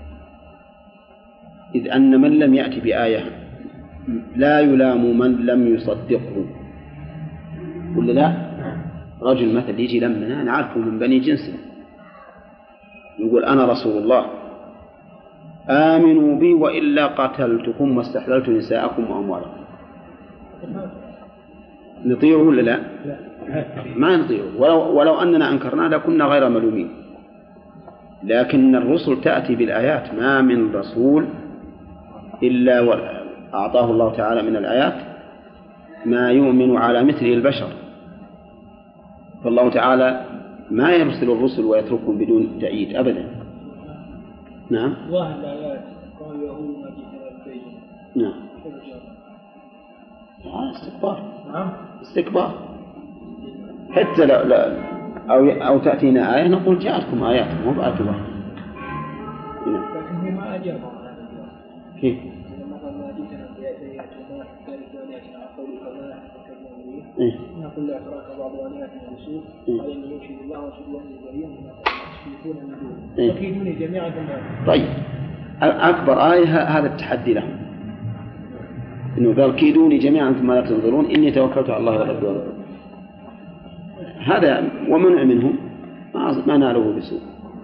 Speaker 7: إذ أن من لم يأتي بآية لا يلام من لم يصدقه. ولا لا؟ رجل مثل يجي لمنا نعرفه من بني جنسنا يقول أنا رسول الله آمنوا بي وإلا قتلتكم واستحللت نساءكم وأموالكم، نطيعه ولا لا؟ ما نطيعه، ولو أننا أنكرنا لكنا غير ملومين. لكن الرسل تأتي بالآيات، ما من رسول إلا أعطاه الله تعالى من الآيات ما يؤمن على مثله البشر، فالله تعالى ما يرسل الرسل ويتركهم بدون تأييد أبدا. نعم.
Speaker 3: ظاهر الآيات قال يهود ما جئتنا البينة.
Speaker 7: نعم. استكبار.
Speaker 3: نعم.
Speaker 7: استكبار. حتى أو تأتينا آية نقول جاءتكم آيات مو بآية واحدة.
Speaker 3: لكن هو ما أجاب.
Speaker 7: كيف؟
Speaker 3: لما قال ما جئتنا بآيات وما ذلك آياتنا على قولك ما فكرنا به. نقول لا أتراك بعض آياتنا بسوء قال إني يشهد الله وأشهد أني بريء مما تشركون من دونه. فكيدوني جميعا ثم.
Speaker 7: طيب أكبر آية هذا التحدي لهم. إنه قال كيدوني جميعا ثم لا تنظرون إني توكلت على الله ربي وربكم. هذا ومنع منهم ما ناله بسوء.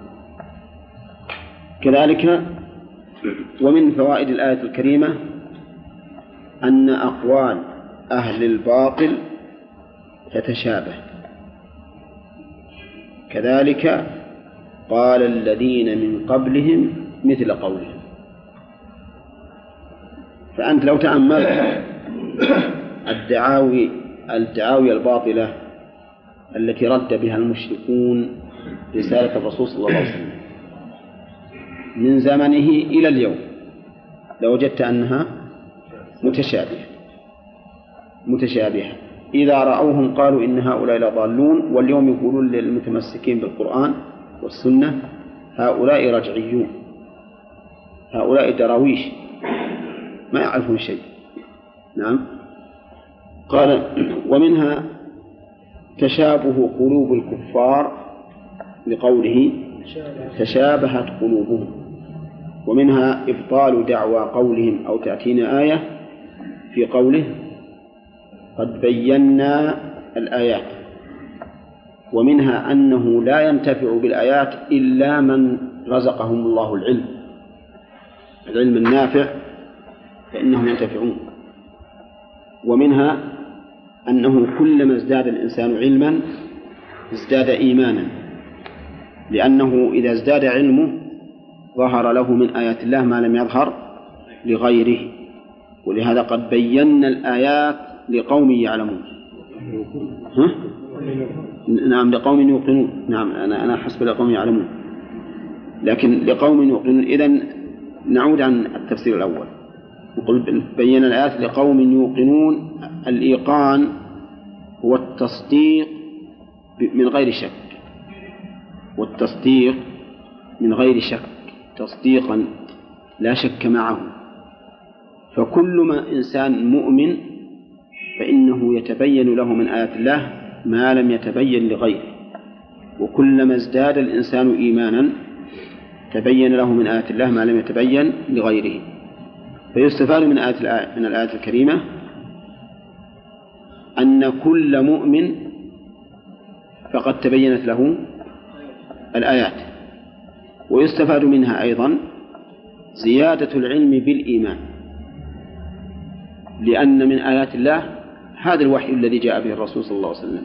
Speaker 7: كذلك ومن فوائد الآية الكريمة أن أقوال أهل الباطل تتشابه. كذلك قال الذين من قبلهم مثل قولهم. فأنت لو تأملت الدعاوي الباطلة التي رد بها المشركون رسالة الرسول صلى الله عليه وسلم من زمنه إلى اليوم لوجدت أنها متشابهة. إذا رأوهم قالوا إن هؤلاء لضالون، واليوم يقولون للمتمسكين بالقرآن والسنة هؤلاء رجعيون، هؤلاء دراويش ما يعرفون شيء. نعم. قال ومنها تشابه قلوب الكفار لقوله تشابهت قلوبهم، ومنها إبطال دعوى قولهم أو تأتينا آية في قوله قد بينا الآيات، ومنها أنه لا ينتفع بالآيات إلا من رزقهم الله العلم النافع فإنهم ينتفعون. ومنها أنه كلما ازداد الإنسان علما ازداد إيمانا، لأنه إذا ازداد علمه ظهر له من آيات الله ما لم يظهر لغيره. ولهذا قد بينا الآيات لقوم يعلمون. نعم لقوم يوقنون. نعم أنا حسب لقوم يعلمون، لكن لقوم يوقنون. إذن نعود عن التفسير الأول. نقول بينا الآيات لقوم يوقنون. الإيقان هو التصديق من غير شك، والتصديق من غير شك تصديقا لا شك معه. فكل ما إنسان مؤمن فإنه يتبين له من آيات الله ما لم يتبين لغيره، وكلما ازداد الإنسان إيمانا تبين له من آيات الله ما لم يتبين لغيره. فيستفاد من الآية الكريمة أن كل مؤمن فقد تبينت له الآيات. ويستفاد منها أيضا زيادة العلم بالإيمان، لأن من آيات الله هذا الوحي الذي جاء به الرسول صلى الله عليه وسلم،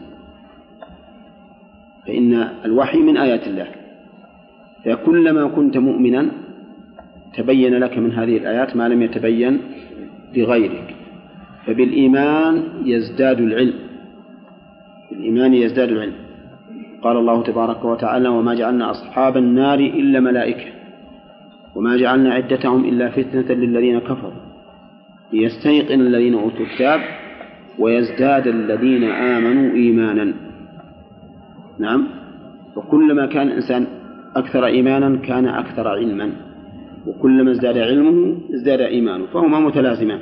Speaker 7: فإن الوحي من آيات الله. فكلما كنت مؤمنا تبين لك من هذه الآيات ما لم يتبين لغيرك. فبالإيمان يزداد العلم، بالإيمان يزداد العلم. قال الله تبارك وتعالى وما جعلنا أصحاب النار إلا ملائكة وما جعلنا عدتهم إلا فتنة للذين كفروا ليستيقن الذين أوتوا الكتاب ويزداد الذين آمنوا إيمانا. نعم. وكلما كان الإنسان أكثر إيمانا كان أكثر علما، وكلما ازداد علمه ازداد إيمانه، فهما متلازمان.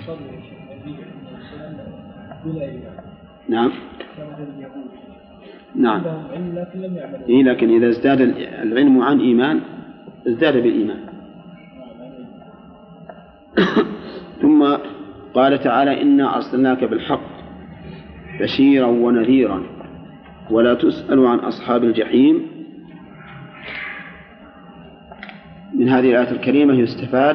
Speaker 7: نعم. نعم. لكن إذا ازداد العلم عن إيمان ازداد بالإيمان. ثم قال تعالى إنا أرسلناك بالحق بشيرا ونذيرا ولا تسأل عن أصحاب الجحيم. من هذه الآية الكريمة يستفاد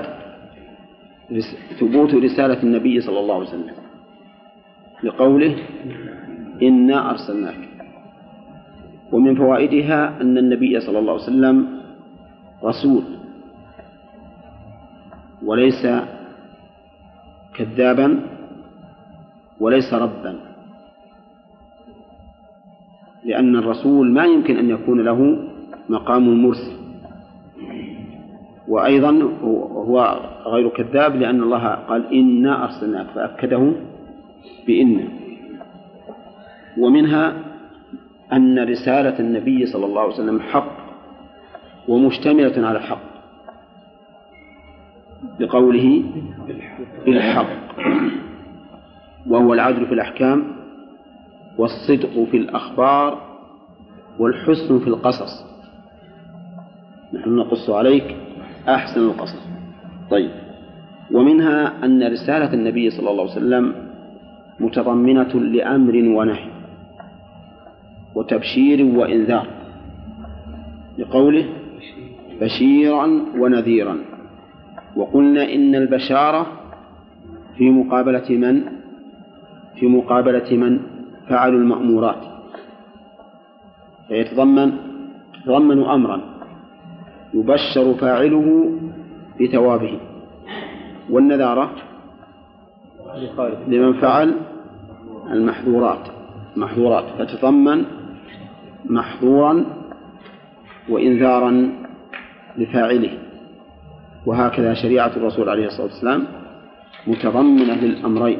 Speaker 7: ثبوت رسالة النبي صلى الله عليه وسلم لقوله إنا أرسلناك. ومن فوائدها أن النبي صلى الله عليه وسلم رسول وليس كذابا وليس ربا، لأن الرسول ما يمكن أن يكون له مقام المرسل، وأيضا هو غير كذاب لأن الله قال إنا أرسلناك فأكده بإن. ومنها أن رسالة النبي صلى الله عليه وسلم حق ومشتملة على الحق لقوله بالحق، وهو العدل في الأحكام والصدق في الأخبار والحسن في القصص، نحن نقص عليك أحسن القصص. طيب، ومنها أن رسالة النبي صلى الله عليه وسلم متضمنة لأمر ونهي وتبشير وإنذار لقوله بشيرا ونذيرا. وقلنا إن البشارة في مقابلة من فعلوا المأمورات، فيتضمن أمرا يبشر فاعله بثوابه، والنذارة لمن فعل المحظورات فتتضمن محظورا وإنذارا لفاعله. وهكذا شريعة الرسول عليه الصلاة والسلام متضمنة للأمرين،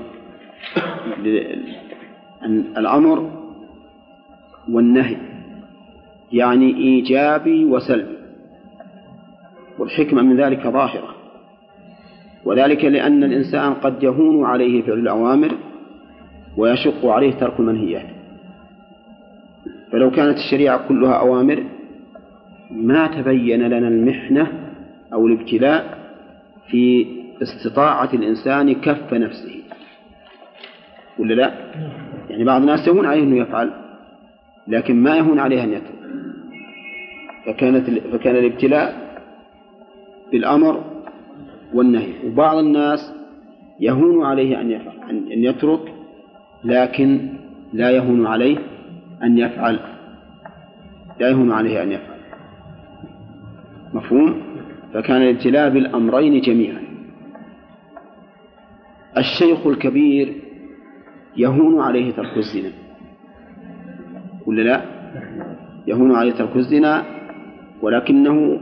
Speaker 7: الأمر والنهي، يعني إيجابي وسلبي، والحكمة من ذلك ظاهرة، وذلك لأن الإنسان قد يهون عليه فعل الأوامر ويشق عليه ترك المنهيات. فلو كانت الشريعة كلها أوامر ما تبين لنا المحنة أو الابتلاء في استطاعة الإنسان كف نفسه، ولا لا؟ يعني بعض الناس يهون عليه أنه يفعل لكن ما يهون عليه أن يترك، فكان الابتلاء بالأمر والنهي. وبعض الناس يهون عليه أن يترك لكن لا يهون عليه أن يفعل، مفهوم؟ فكان الابتلاء بالأمرين جميعا. الشيخ الكبير يهون عليه ترك الزنا، ولا لا؟ يهون عليه ترك الزنا، ولكنه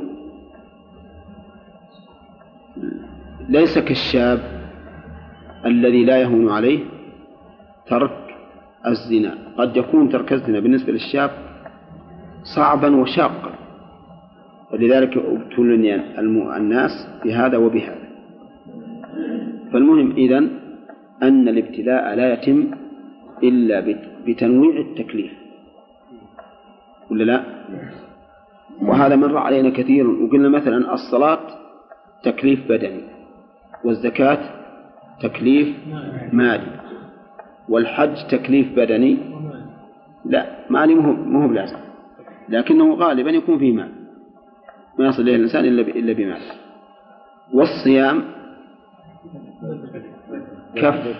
Speaker 7: ليس كالشاب الذي لا يهون عليه ترك الزنا. قد يكون ترك الزنا بالنسبة للشاب صعبا وشاقا، ولذلك ابتلي الناس بهذا وبهذا. فالمهم إذن أن الابتلاء لا يتم إلا بتنويع التكليف، ولا لا؟ وهذا مر علينا كثير، وقلنا مثلا الصلاة تكليف بدني، والزكاة تكليف مالي، والحج تكليف بدني لا مالي مو بلازم، لكنه غالبا يكون فيه مال، ما يصل إليه الإنسان إلا بمال. والصيام كف،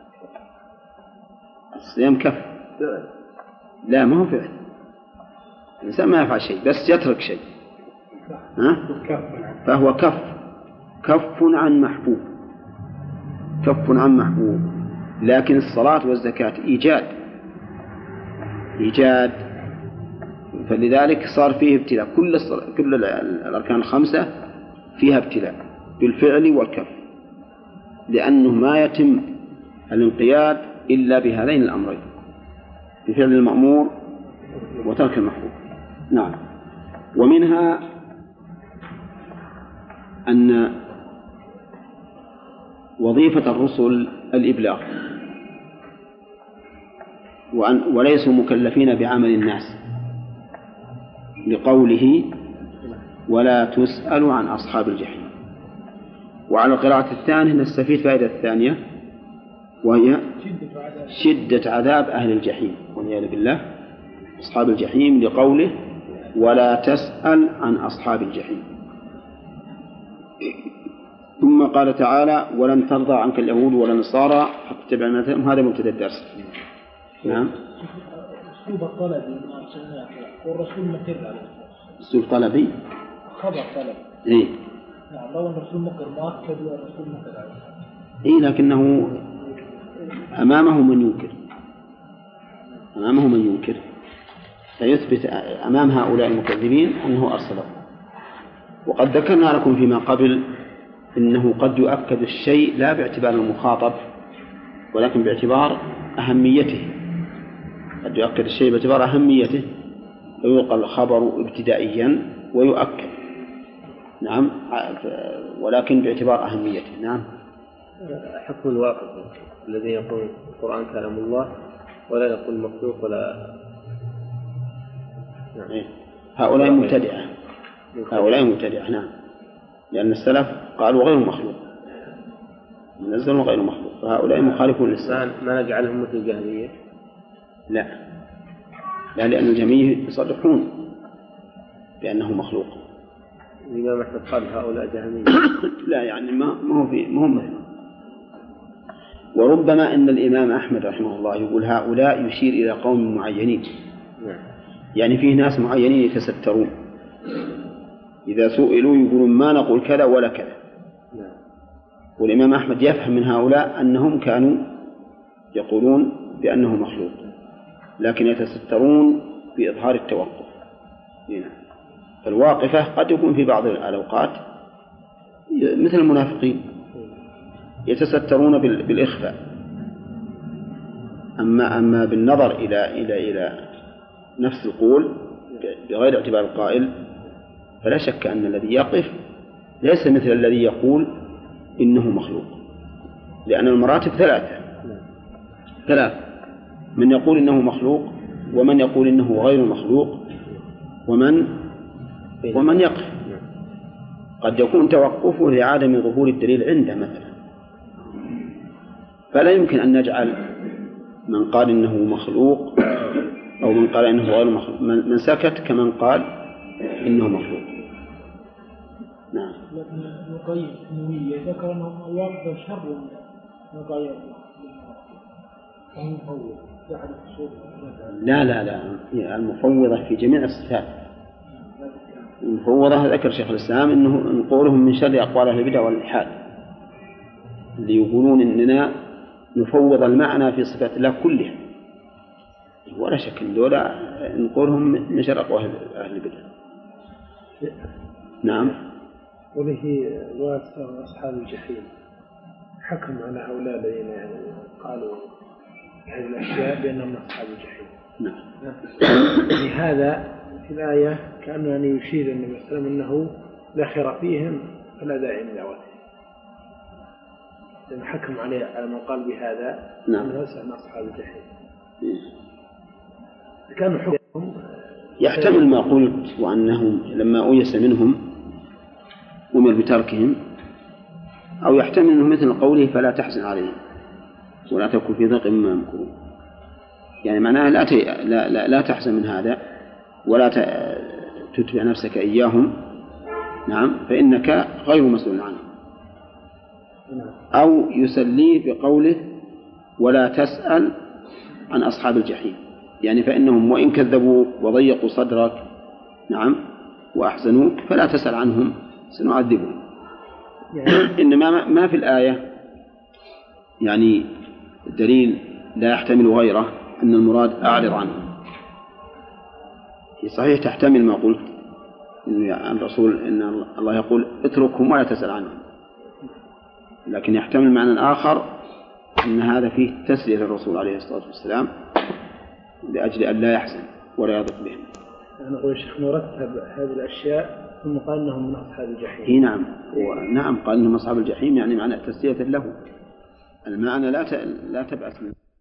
Speaker 7: الصيام كف، لا ما هو فعل، الإنسان ما يفعل شيء بس يترك شيء، فهو كف عن محبوب. لكن الصلاة والزكاة إيجاد، فلذلك صار فيه ابتلاء. كل الأركان الخمسة فيها ابتلاء بالفعل والكف، لأنه ما يتم الانقياد إلا بهذين الأمرين، بفعل المأمور وترك المحبوب. نعم. ومنها أن وظيفة الرسل الإبلاغ، وليسوا مكلفين بعمل الناس، لقوله ولا تسأل عن أصحاب الجحيم. وعلى القراءة الثانية نستفيد فائدة الثانية، وهي شدة عذاب أهل الجحيم والعياذ بالله، أصحاب الجحيم، لقوله ولا تسأل عن أصحاب الجحيم. ثم قال تعالى ولن ترضى عنك اليهود ولا النصارى حتى تتبع ملتهم. هذا مبتدأ الدرس. نعم.
Speaker 3: أسلوب الطلبي والرسول مقر عليه.
Speaker 7: أسلوب طلبي.
Speaker 3: خبر طلبي.
Speaker 7: إيه.
Speaker 3: نعم، لو الرسول مقر مؤكد والرسول مقر عليه.
Speaker 7: إيه، لكنه أمامه من ينكر، فيثبت أمام هؤلاء المكذبين أنه أرسله. وقد ذكرنا لكم فيما قبل إنه قد يؤكد الشيء لا باعتبار المخاطب ولكن باعتبار أهميته. قد يؤكد الشيء باعتبار أهميته فيلقى الخبر ابتدائيا ويؤكد، نعم، ولكن باعتبار أهميته. نعم.
Speaker 4: حكم الواقف الذي يقول القرآن كلام الله ولا يقول مخلوق ولا
Speaker 7: نعم. هؤلاء مبتدعة، هؤلاء مبتدعة. نعم، لأن السلف قالوا غير مخلوق، منزل غير مخلوق، فهؤلاء مخالفون للسلف.
Speaker 4: ما نجعلهم مثل الجهمية؟
Speaker 7: لا، لأن الجهمية يصرحون بأنه مخلوق.
Speaker 4: الإمام أحمد قال هؤلاء جهمية.
Speaker 7: لا، يعني ما هو مثل. وربما أن الإمام أحمد رحمه الله يقول هؤلاء يشير إلى قوم معينين، يعني فيه ناس معينين يتسترون، إذا سئلوا يقولون ما نقول كذا ولا كذا. والإمام أحمد يفهم من هؤلاء أنهم كانوا يقولون بأنه مخلوق لكن يتسترون بإظهار التوقف. فالواقفة قد يكون في بعض الأوقات مثل المنافقين يتسترون بالإخفاء، أما بالنظر إلى نفس القول بغير اعتبار القائل فلا شك أن الذي يقف ليس مثل الذي يقول إنه مخلوق، لأن المراتب ثلاث، من يقول إنه مخلوق ومن يقول إنه غير مخلوق ومن يقف. قد يكون توقفه لعدم ظهور الدليل عنده مثلا، فلا يمكن أن نجعل من قال إنه مخلوق أو من قال إنه غير مخلوق من سكت كمن قال إنه مخلوق. نعم.
Speaker 3: لكن نقيم نوية ذكر أنهم الواقف شر نقيم المفوض يعرف الصوت.
Speaker 7: لا، المفوضة في جميع الصفات. المفوضة ذكر شيخ الإسلام إنه قولهم من شر أقوال أهل البدع والإلحاد اللي يقولون إننا نفوض المعنى في صفات الله كلها، ولا شك إن دولة نقولهم من شر أقوال أهل البدع. نعم.
Speaker 5: وله واسع أصحاب الجحيم حكم على هؤلاء الذين قالوا هذه الأشياء بأنهم أصحاب الجحيم.
Speaker 7: نعم.
Speaker 5: لهذا في الآية كأنه أن يشير النبي صلى الله عليه وسلم أنه لا خير فيهم فلا داعي لدعوته، لأن حكم عليه على من قال بهذا أنه يسأل أصحاب الجحيم. كانوا حكمهم
Speaker 7: يحتمل ما قلت، وأنهم لما أيس منهم أمر بتركهم، أو يحتمل أنه مثل قوله فلا تحزن عليهم ولا تكن في ضيق مما يمكرون، يعني معناها لا تحزن من هذا ولا تتبع نفسك إياهم، نعم، فإنك غير مسؤول عنه. أو يسليه بقوله ولا تسأل عن أصحاب الجحيم، يعني فإنهم وإن كذبوك وضيقوا صدرك، نعم، وأحزنوك فلا تسأل عنهم سنعذبهم. إنما ما في الآية يعني الدليل لا يحتمل غيره أن المراد أعرض عنهم. صحيح تحتمل ما قلت إن الرسول إن الله يقول اتركهم ولا تسأل عنهم، لكن يحتمل معنى آخر أن هذا فيه تسلية للرسول عليه الصلاة والسلام لأجل أن لا يحزن ولا يضق بهم.
Speaker 5: نقول الشيخ نرتب هذه الأشياء ثم قال أنهم من أصحاب الجحيم.
Speaker 7: نعم قال أنهم أصحاب الجحيم، يعني معنى تسلية له، المعنى لا تبأس منه.